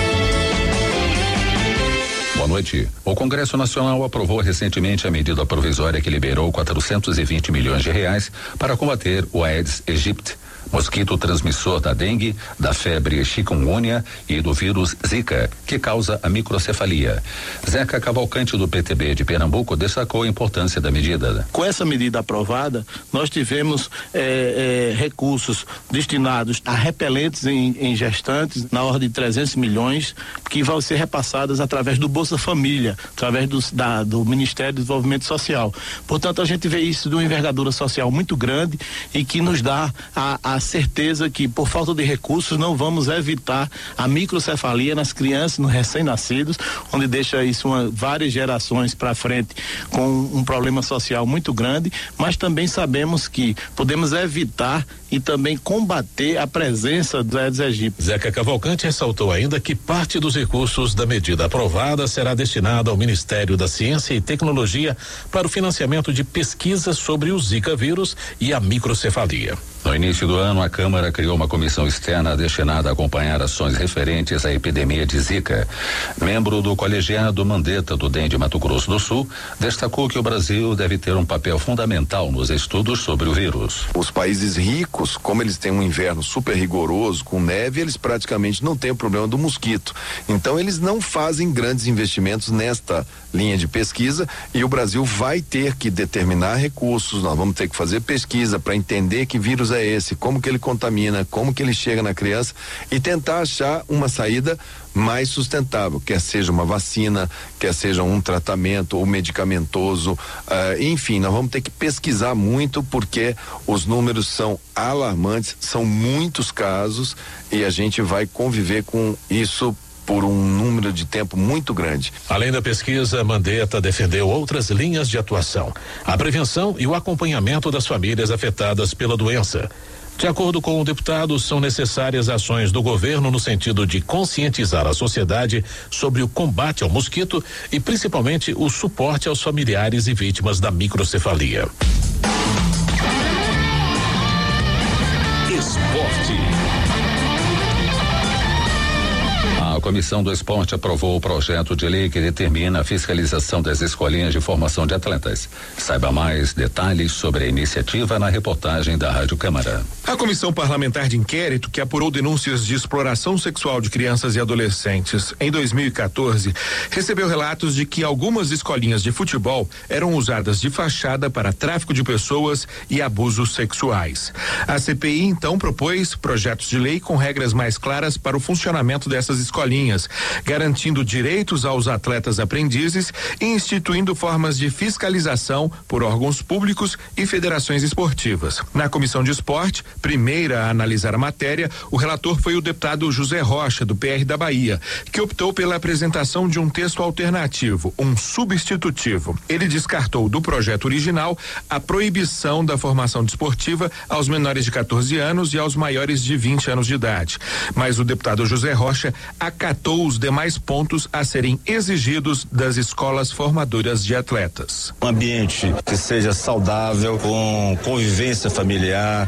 Boa noite. O Congresso Nacional aprovou recentemente a medida provisória que liberou quatrocentos e vinte milhões de reais para combater o Aedes aegypti, mosquito transmissor da dengue, da febre chikungunya e do vírus Zika, que causa a microcefalia. Zeca Cavalcante, do P T B de Pernambuco, destacou a importância da medida. Com essa medida aprovada, nós tivemos eh, eh, recursos destinados a repelentes em, em gestantes, na ordem de trezentos milhões, que vão ser repassadas através do Bolsa Família, através do, da, do Ministério do Desenvolvimento Social. Portanto, a gente vê isso de uma envergadura social muito grande e que nos dá a, a certeza que, por falta de recursos, não vamos evitar a microcefalia nas crianças, nos recém-nascidos, onde deixa isso uma, várias gerações para frente com um problema social muito grande, mas também sabemos que podemos evitar e também combater a presença do Aedes aegypti. Zeca Cavalcante ressaltou ainda que parte dos recursos da medida aprovada será destinada ao Ministério da Ciência e Tecnologia para o financiamento de pesquisas sobre o Zika vírus e a microcefalia. No início do ano, a Câmara criou uma comissão externa destinada a acompanhar ações referentes à epidemia de Zika. Membro do colegiado Mandetta do D E M de Mato Grosso do Sul, destacou que o Brasil deve ter um papel fundamental nos estudos sobre o vírus. Os países ricos, como eles têm um inverno super rigoroso, com neve, eles praticamente não têm o problema do mosquito. Então, eles não fazem grandes investimentos nesta linha de pesquisa e o Brasil vai ter que determinar recursos, nós vamos ter que fazer pesquisa para entender que vírus é esse, como que ele contamina, como que ele chega na criança e tentar achar uma saída mais sustentável, quer seja uma vacina, quer seja um tratamento ou medicamentoso, uh, enfim, nós vamos ter que pesquisar muito porque os números são alarmantes, são muitos casos e a gente vai conviver com isso por um número de tempo muito grande. Além da pesquisa, Mandetta defendeu outras linhas de atuação: a prevenção e o acompanhamento das famílias afetadas pela doença. De acordo com o deputado, são necessárias ações do governo no sentido de conscientizar a sociedade sobre o combate ao mosquito e principalmente o suporte aos familiares e vítimas da microcefalia. Esporte. A Comissão do Esporte aprovou o projeto de lei que determina a fiscalização das escolinhas de formação de atletas. Saiba mais detalhes sobre a iniciativa na reportagem da Rádio Câmara. A Comissão Parlamentar de Inquérito, que apurou denúncias de exploração sexual de crianças e adolescentes em dois mil e quatorze, recebeu relatos de que algumas escolinhas de futebol eram usadas de fachada para tráfico de pessoas e abusos sexuais. A C P I então propôs projetos de lei com regras mais claras para o funcionamento dessas escolinhas, garantindo direitos aos atletas aprendizes e instituindo formas de fiscalização por órgãos públicos e federações esportivas. Na Comissão de Esporte, primeira a analisar a matéria, o relator foi o deputado José Rocha, do P R da Bahia, que optou pela apresentação de um texto alternativo, um substitutivo. Ele descartou do projeto original a proibição da formação desportiva aos menores de quatorze anos e aos maiores de vinte anos de idade. Mas o deputado José Rocha acrescentou acatou os demais pontos a serem exigidos das escolas formadoras de atletas. Um ambiente que seja saudável, com convivência familiar,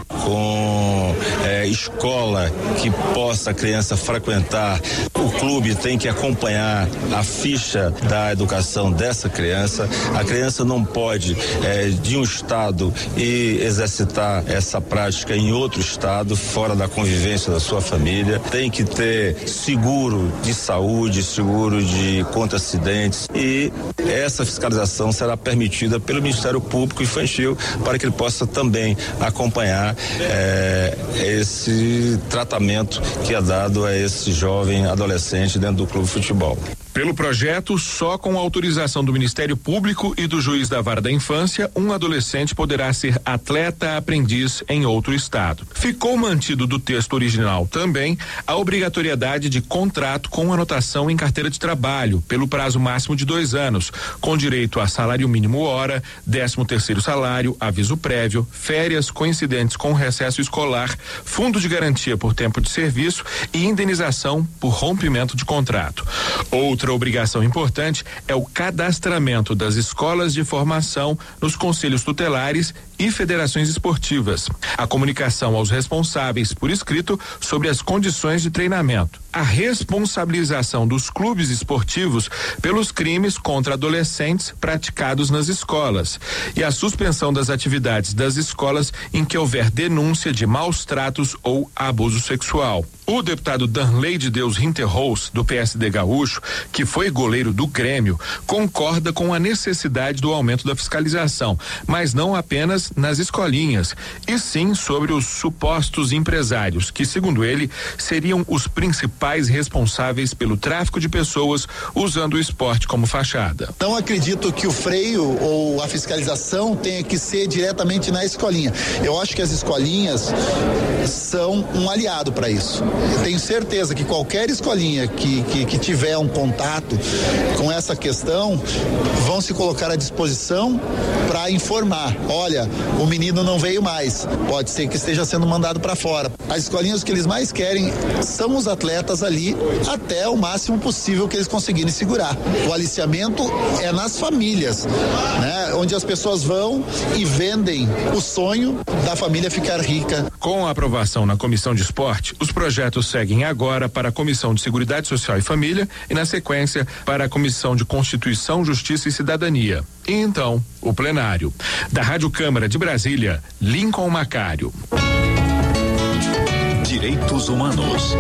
com é, escola que possa a criança frequentar. O clube tem que acompanhar a ficha da educação dessa criança. A criança não pode é, de um estado e exercitar essa prática em outro estado, fora da convivência da sua família. Tem que ter seguro de saúde, seguro de contra acidentes, e essa fiscalização será permitida pelo Ministério Público Infantil para que ele possa também acompanhar é, esse tratamento que é dado a esse jovem adolescente dentro do clube de futebol. Pelo projeto, só com autorização do Ministério Público e do juiz da vara da infância, um adolescente poderá ser atleta aprendiz em outro estado. Ficou mantido do texto original também a obrigatoriedade de contrato com anotação em carteira de trabalho pelo prazo máximo de dois anos, com direito a salário mínimo hora, décimo terceiro salário, aviso prévio, férias coincidentes com recesso escolar, fundo de garantia por tempo de serviço e indenização por rompimento de contrato. Outra Outra obrigação importante é o cadastramento das escolas de formação nos conselhos tutelares e federações esportivas. A comunicação aos responsáveis por escrito sobre as condições de treinamento. A responsabilização dos clubes esportivos pelos crimes contra adolescentes praticados nas escolas. E a suspensão das atividades das escolas em que houver denúncia de maus tratos ou abuso sexual. O deputado Danley de Deus Rinterholz, do P S D gaúcho, que foi goleiro do Grêmio, concorda com a necessidade do aumento da fiscalização, mas não apenas nas escolinhas, e sim sobre os supostos empresários, que, segundo ele, seriam os principais responsáveis pelo tráfico de pessoas usando o esporte como fachada. Não acredito que o freio ou a fiscalização tenha que ser diretamente na escolinha. Eu acho que as escolinhas são um aliado para isso. Eu tenho certeza que qualquer escolinha que, que, que tiver um contato com essa questão vão se colocar à disposição para informar. Olha, o menino não veio mais, pode ser que esteja sendo mandado para fora. As escolinhas, o que eles mais querem são os atletas ali até o máximo possível que eles conseguirem segurar. O aliciamento é nas famílias, né? Onde as pessoas vão e vendem o sonho da família ficar rica. Com a aprovação na Comissão de Esporte, os projetos seguem agora para a Comissão de Seguridade Social e Família e, na sequência, para a Comissão de Constituição, Justiça e Cidadania. E então, o plenário. Da Rádio Câmara de Brasília, Lincoln Macário. Direitos Humanos.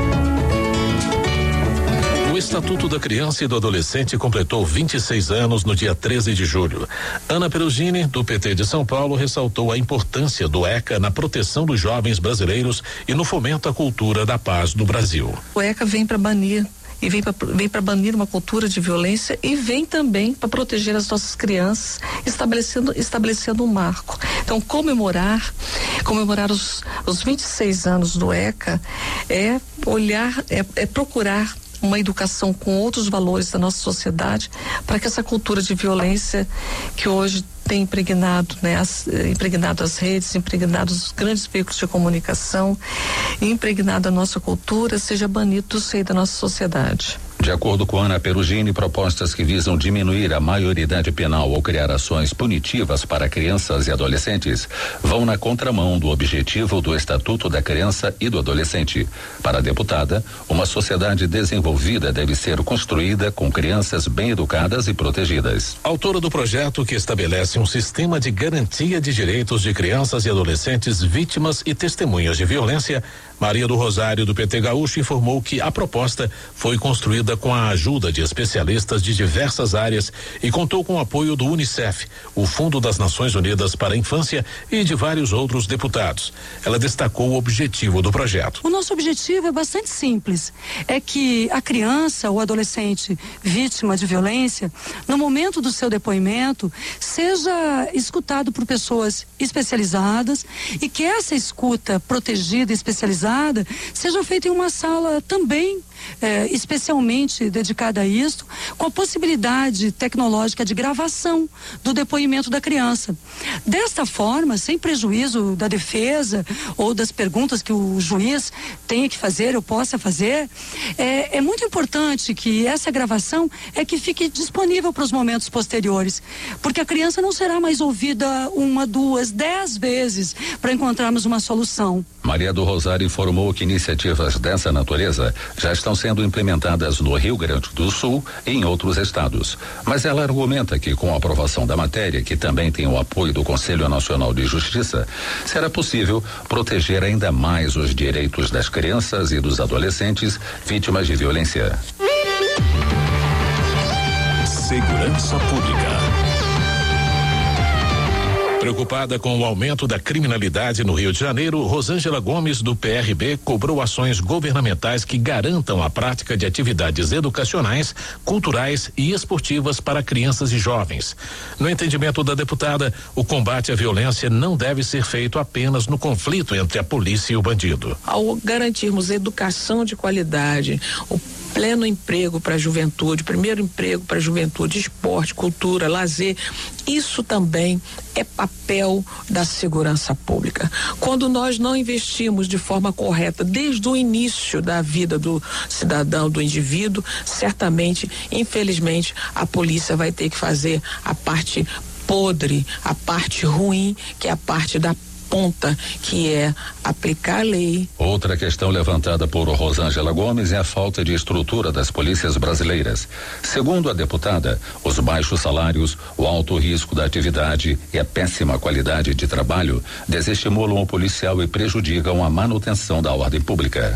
O Estatuto da Criança e do Adolescente completou vinte e seis anos no dia treze de julho. Ana Perugini, do P T de São Paulo, ressaltou a importância do ECA na proteção dos jovens brasileiros e no fomento à cultura da paz no Brasil. O ECA vem para banir e vem para vem para banir uma cultura de violência e vem também para proteger as nossas crianças, estabelecendo estabelecendo um marco. Então, comemorar comemorar os os vinte e seis anos do ECA é olhar, é, é procurar uma educação com outros valores da nossa sociedade, para que essa cultura de violência que hoje tem impregnado, né, as, impregnado as redes, impregnado os grandes veículos de comunicação, impregnado a nossa cultura, seja banido do seio da nossa sociedade. De acordo com Ana Perugini, propostas que visam diminuir a maioridade penal ou criar ações punitivas para crianças e adolescentes vão na contramão do objetivo do Estatuto da Criança e do Adolescente. Para a deputada, uma sociedade desenvolvida deve ser construída com crianças bem educadas e protegidas. Autora do projeto que estabelece um sistema de garantia de direitos de crianças e adolescentes vítimas e testemunhas de violência, Maria do Rosário, do P T Gaúcho, informou que a proposta foi construída com a ajuda de especialistas de diversas áreas e contou com o apoio do UNICEF, o Fundo das Nações Unidas para a Infância, e de vários outros deputados. Ela destacou o objetivo do projeto. O nosso objetivo é bastante simples, é que a criança ou adolescente vítima de violência, no momento do seu depoimento, seja escutado por pessoas especializadas e que essa escuta protegida e especializada seja feita em uma sala também eh, especialmente dedicada a isso, com a possibilidade tecnológica de gravação do depoimento da criança. Desta forma, sem prejuízo da defesa ou das perguntas que o juiz tenha que fazer ou possa fazer, é, é muito importante que essa gravação é que fique disponível para os momentos posteriores, porque a criança não será mais ouvida uma, duas, dez vezes para encontrarmos uma solução. Maria do Rosário informou que iniciativas dessa natureza já estão sendo implementadas no Rio Grande do Sul e em outros estados. Mas ela argumenta que com a aprovação da matéria, que também tem o apoio do Conselho Nacional de Justiça, será possível proteger ainda mais os direitos das crianças e dos adolescentes vítimas de violência. Segurança Pública. Preocupada com o aumento da criminalidade no Rio de Janeiro, Rosângela Gomes, do P R B, cobrou ações governamentais que garantam a prática de atividades educacionais, culturais e esportivas para crianças e jovens. No entendimento da deputada, o combate à violência não deve ser feito apenas no conflito entre a polícia e o bandido. Ao garantirmos educação de qualidade, o pleno emprego para a juventude, primeiro emprego para a juventude, esporte, cultura, lazer, isso também é papel da segurança pública. Quando nós não investimos de forma correta desde o início da vida do cidadão, do indivíduo, certamente, infelizmente, a polícia vai ter que fazer a parte podre, a parte ruim, que é a parte da ponta, que é aplicar a lei. Outra questão levantada por Rosângela Gomes é a falta de estrutura das polícias brasileiras. Segundo a deputada, os baixos salários, o alto risco da atividade e a péssima qualidade de trabalho desestimulam o policial e prejudicam a manutenção da ordem pública.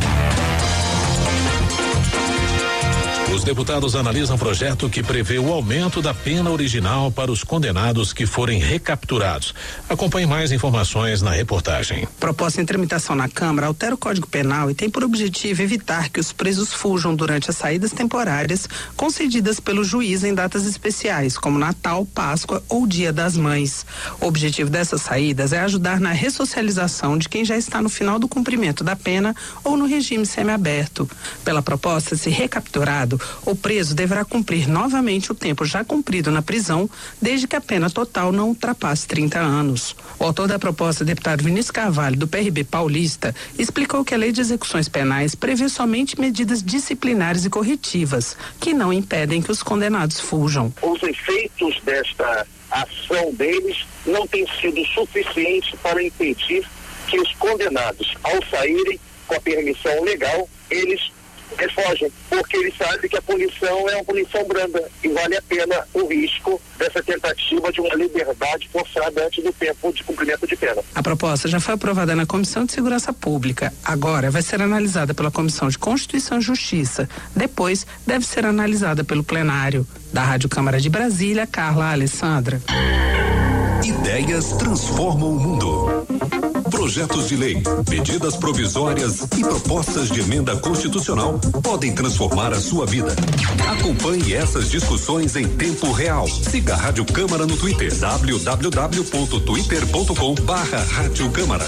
Os deputados analisam projeto que prevê o aumento da pena original para os condenados que forem recapturados. Acompanhe mais informações na reportagem. Proposta em tramitação na Câmara altera o Código Penal e tem por objetivo evitar que os presos fujam durante as saídas temporárias concedidas pelo juiz em datas especiais, como Natal, Páscoa ou Dia das Mães. O objetivo dessas saídas é ajudar na ressocialização de quem já está no final do cumprimento da pena ou no regime semiaberto. Pela proposta, se recapturado, o preso deverá cumprir novamente o tempo já cumprido na prisão, desde que a pena total não ultrapasse trinta anos. O autor da proposta, deputado Vinícius Carvalho, do P R B paulista, explicou que a Lei de Execuções Penais prevê somente medidas disciplinares e corretivas, que não impedem que os condenados fujam. Os efeitos desta ação deles não têm sido suficientes para impedir que os condenados, ao saírem com a permissão legal, eles fogem, porque eles sabem que a punição é uma punição branda e vale a pena o risco dessa tentativa de uma liberdade forçada antes do tempo de cumprimento de pena. A proposta já foi aprovada na Comissão de Segurança Pública. Agora vai ser analisada pela Comissão de Constituição e Justiça. Depois deve ser analisada pelo plenário. Da Rádio Câmara de Brasília, Carla Alessandra. Ideias transformam o mundo. Projetos de lei, medidas provisórias e propostas de emenda constitucional podem transformar a sua vida. Acompanhe essas discussões em tempo real. Siga a Rádio Câmara no Twitter, w w w ponto twitter ponto com barra Rádio Câmara.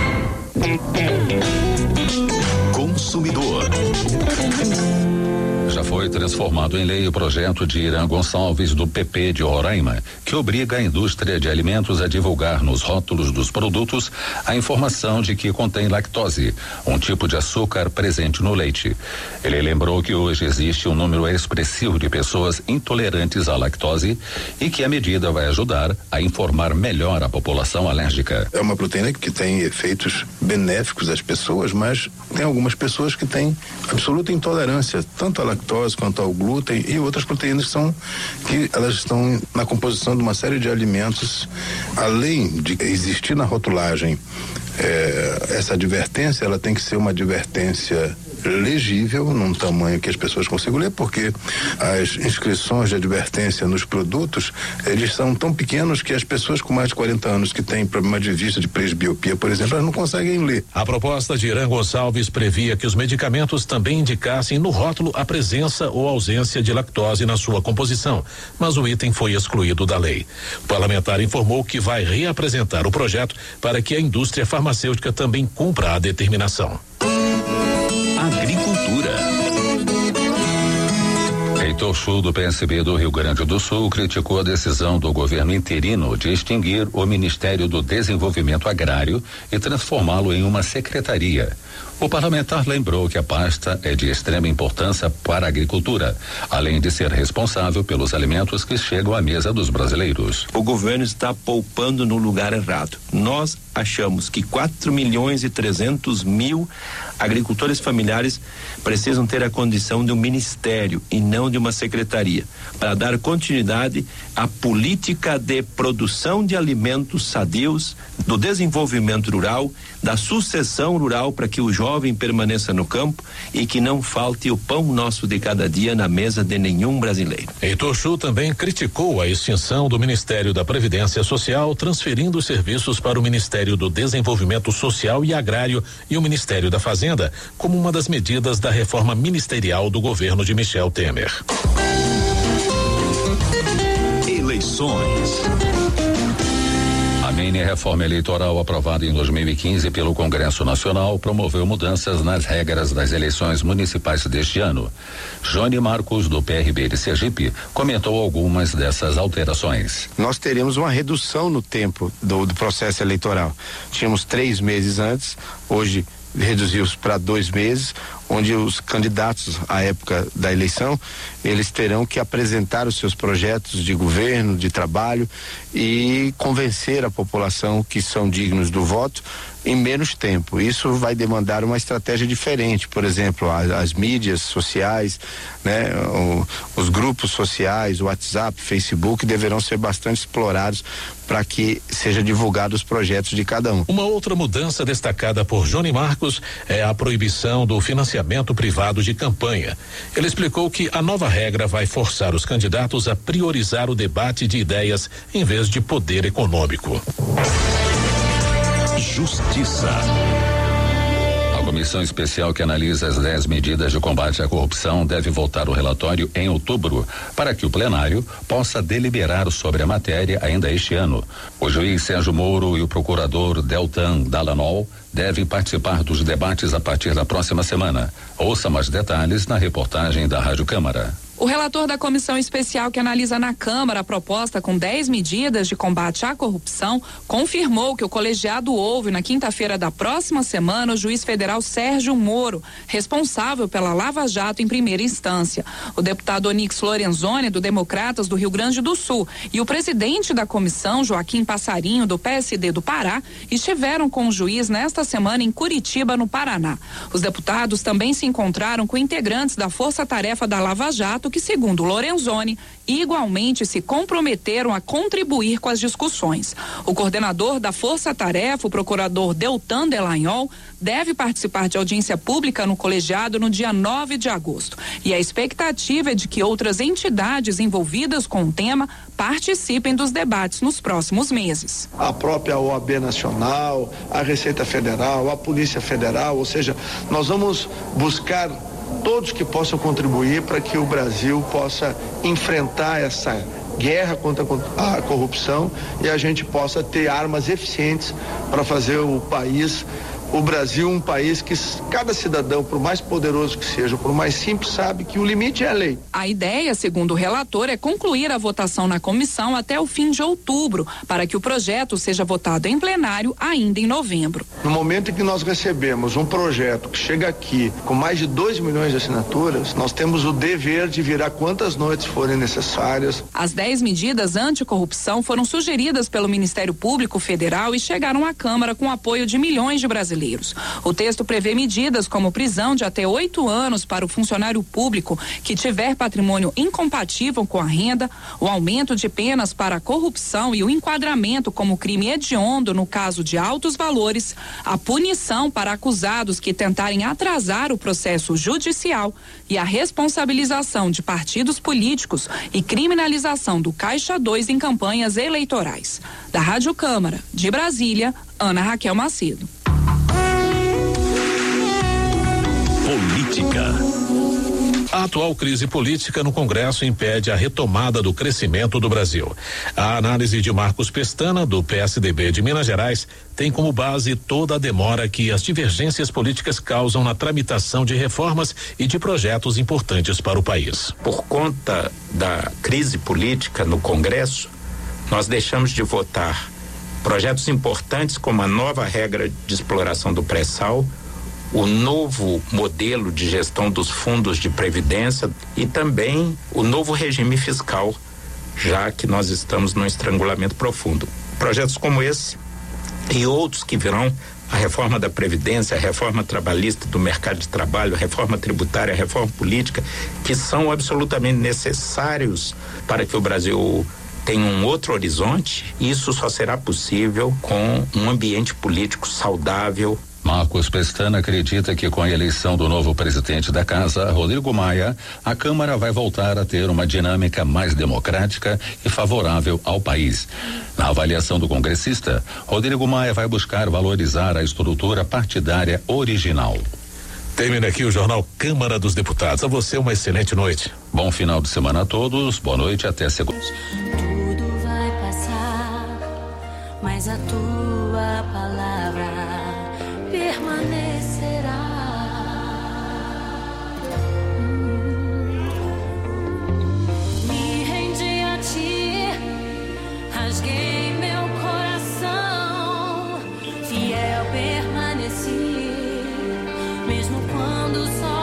Consumidor. Já foi transformado em lei o projeto de Irã Gonçalves, do P P de Roraima, que obriga a indústria de alimentos a divulgar nos rótulos dos produtos a informação de que contém lactose, um tipo de açúcar presente no leite. Ele lembrou que hoje existe um número expressivo de pessoas intolerantes à lactose e que a medida vai ajudar a informar melhor a população alérgica. É uma proteína que tem efeitos benéficos às pessoas, mas tem algumas pessoas que têm absoluta intolerância, tanto à lactose quanto ao glúten e outras proteínas que são que elas estão na composição de uma série de alimentos. Além de existir na rotulagem eh, essa advertência, ela tem que ser uma advertência legível, num tamanho que as pessoas consigam ler, porque as inscrições de advertência nos produtos, eles são tão pequenos que as pessoas com mais de quarenta anos que têm problema de vista, de presbiopia, por exemplo, elas não conseguem ler. A proposta de Irã Gonçalves previa que os medicamentos também indicassem no rótulo a presença ou ausência de lactose na sua composição, mas o item foi excluído da lei. O parlamentar informou que vai reapresentar o projeto para que a indústria farmacêutica também cumpra a determinação. Agricultura. Heitor Chu, do P S B do Rio Grande do Sul, criticou a decisão do governo interino de extinguir o Ministério do Desenvolvimento Agrário e transformá-lo em uma secretaria. O parlamentar lembrou que a pasta é de extrema importância para a agricultura, além de ser responsável pelos alimentos que chegam à mesa dos brasileiros. O governo está poupando no lugar errado. Nós achamos que quatro milhões e trezentos mil agricultores familiares precisam ter a condição de um ministério e não de uma secretaria, para dar continuidade à política de produção de alimentos sadios, do desenvolvimento rural, da sucessão rural, para que o jovem permaneça no campo e que não falte o pão nosso de cada dia na mesa de nenhum brasileiro. Heitor Chu também criticou a extinção do Ministério da Previdência Social, transferindo os serviços para o Ministério do Desenvolvimento Social e Agrário e o Ministério da Fazenda, como uma das medidas da reforma ministerial do governo de Michel Temer. Eleições. A mini reforma eleitoral aprovada em dois mil e quinze pelo Congresso Nacional promoveu mudanças nas regras das eleições municipais deste ano. Johnny Marcos, do P R B de Sergipe, comentou algumas dessas alterações. Nós teremos uma redução no tempo do, do processo eleitoral. Tínhamos três meses antes, hoje reduziu-se para dois meses, onde os candidatos à época da eleição, eles terão que apresentar os seus projetos de governo, de trabalho e convencer a população que são dignos do voto em menos tempo. Isso vai demandar uma estratégia diferente, por exemplo, as, as mídias sociais, né, o, os grupos sociais, o WhatsApp, Facebook deverão ser bastante explorados para que seja divulgado os projetos de cada um. Uma outra mudança destacada por Johnny Marcos é a proibição do financiamento privado de campanha. Ele explicou que a nova regra vai forçar os candidatos a priorizar o debate de ideias em vez de poder econômico. Justiça. A comissão especial que analisa as dez medidas de combate à corrupção deve votar o relatório em outubro, para que o plenário possa deliberar sobre a matéria ainda este ano. O juiz Sérgio Moro e o procurador Deltan Dallagnol devem participar dos debates a partir da próxima semana. Ouça mais detalhes na reportagem da Rádio Câmara. O relator da comissão especial que analisa na Câmara a proposta com dez medidas de combate à corrupção confirmou que o colegiado ouve na quinta-feira da próxima semana o juiz federal Sérgio Moro, responsável pela Lava Jato em primeira instância. O deputado Onyx Lorenzoni, do Democratas do Rio Grande do Sul, e o presidente da comissão, Joaquim Passarinho, do P S D do Pará, estiveram com o juiz nesta semana em Curitiba, no Paraná. Os deputados também se encontraram com integrantes da Força Tarefa da Lava Jato, que, segundo Lorenzoni, igualmente se comprometeram a contribuir com as discussões. O coordenador da Força Tarefa, o procurador Deltan Dallagnol, deve participar de audiência pública no colegiado no dia nove de agosto. E a expectativa é de que outras entidades envolvidas com o tema participem dos debates nos próximos meses. A própria O A B Nacional, a Receita Federal, a Polícia Federal, ou seja, nós vamos buscar todos que possam contribuir para que o Brasil possa enfrentar essa guerra contra a corrupção e a gente possa ter armas eficientes para fazer o país, o Brasil, um país que cada cidadão, por mais poderoso que seja, por mais simples, sabe que o limite é a lei. A ideia, segundo o relator, é concluir a votação na comissão até o fim de outubro, para que o projeto seja votado em plenário ainda em novembro. No momento em que nós recebemos um projeto que chega aqui com mais de dois milhões de assinaturas, nós temos o dever de virar quantas noites forem necessárias. As dez medidas anticorrupção foram sugeridas pelo Ministério Público Federal e chegaram à Câmara com apoio de milhões de brasileiros. O texto prevê medidas como prisão de até oito anos para o funcionário público que tiver patrimônio incompatível com a renda, o aumento de penas para a corrupção e o enquadramento como crime hediondo no caso de altos valores, a punição para acusados que tentarem atrasar o processo judicial e a responsabilização de partidos políticos e criminalização do Caixa dois em campanhas eleitorais. Da Rádio Câmara, de Brasília, Ana Raquel Macedo. Política. A atual crise política no Congresso impede a retomada do crescimento do Brasil. A análise de Marcos Pestana, do P S D B de Minas Gerais, tem como base toda a demora que as divergências políticas causam na tramitação de reformas e de projetos importantes para o país. Por conta da crise política no Congresso, nós deixamos de votar projetos importantes como a nova regra de exploração do pré-sal, o novo modelo de gestão dos fundos de previdência e também o novo regime fiscal, já que nós estamos num estrangulamento profundo. Projetos como esse e outros que virão, a reforma da Previdência, a reforma trabalhista do mercado de trabalho, a reforma tributária, a reforma política, que são absolutamente necessários para que o Brasil tenha um outro horizonte. Isso só será possível com um ambiente político saudável. Marcos Pestana acredita que com a eleição do novo presidente da Casa, Rodrigo Maia, a Câmara vai voltar a ter uma dinâmica mais democrática e favorável ao país. Na avaliação do congressista, Rodrigo Maia vai buscar valorizar a estrutura partidária original. Termina aqui o Jornal Câmara dos Deputados. A você uma excelente noite. Bom final de semana a todos. Boa noite, até segunda. Tudo vai passar, mas a tua palavra permanecerá. Me rendi a ti, rasguei meu coração, fiel permaneci, mesmo quando só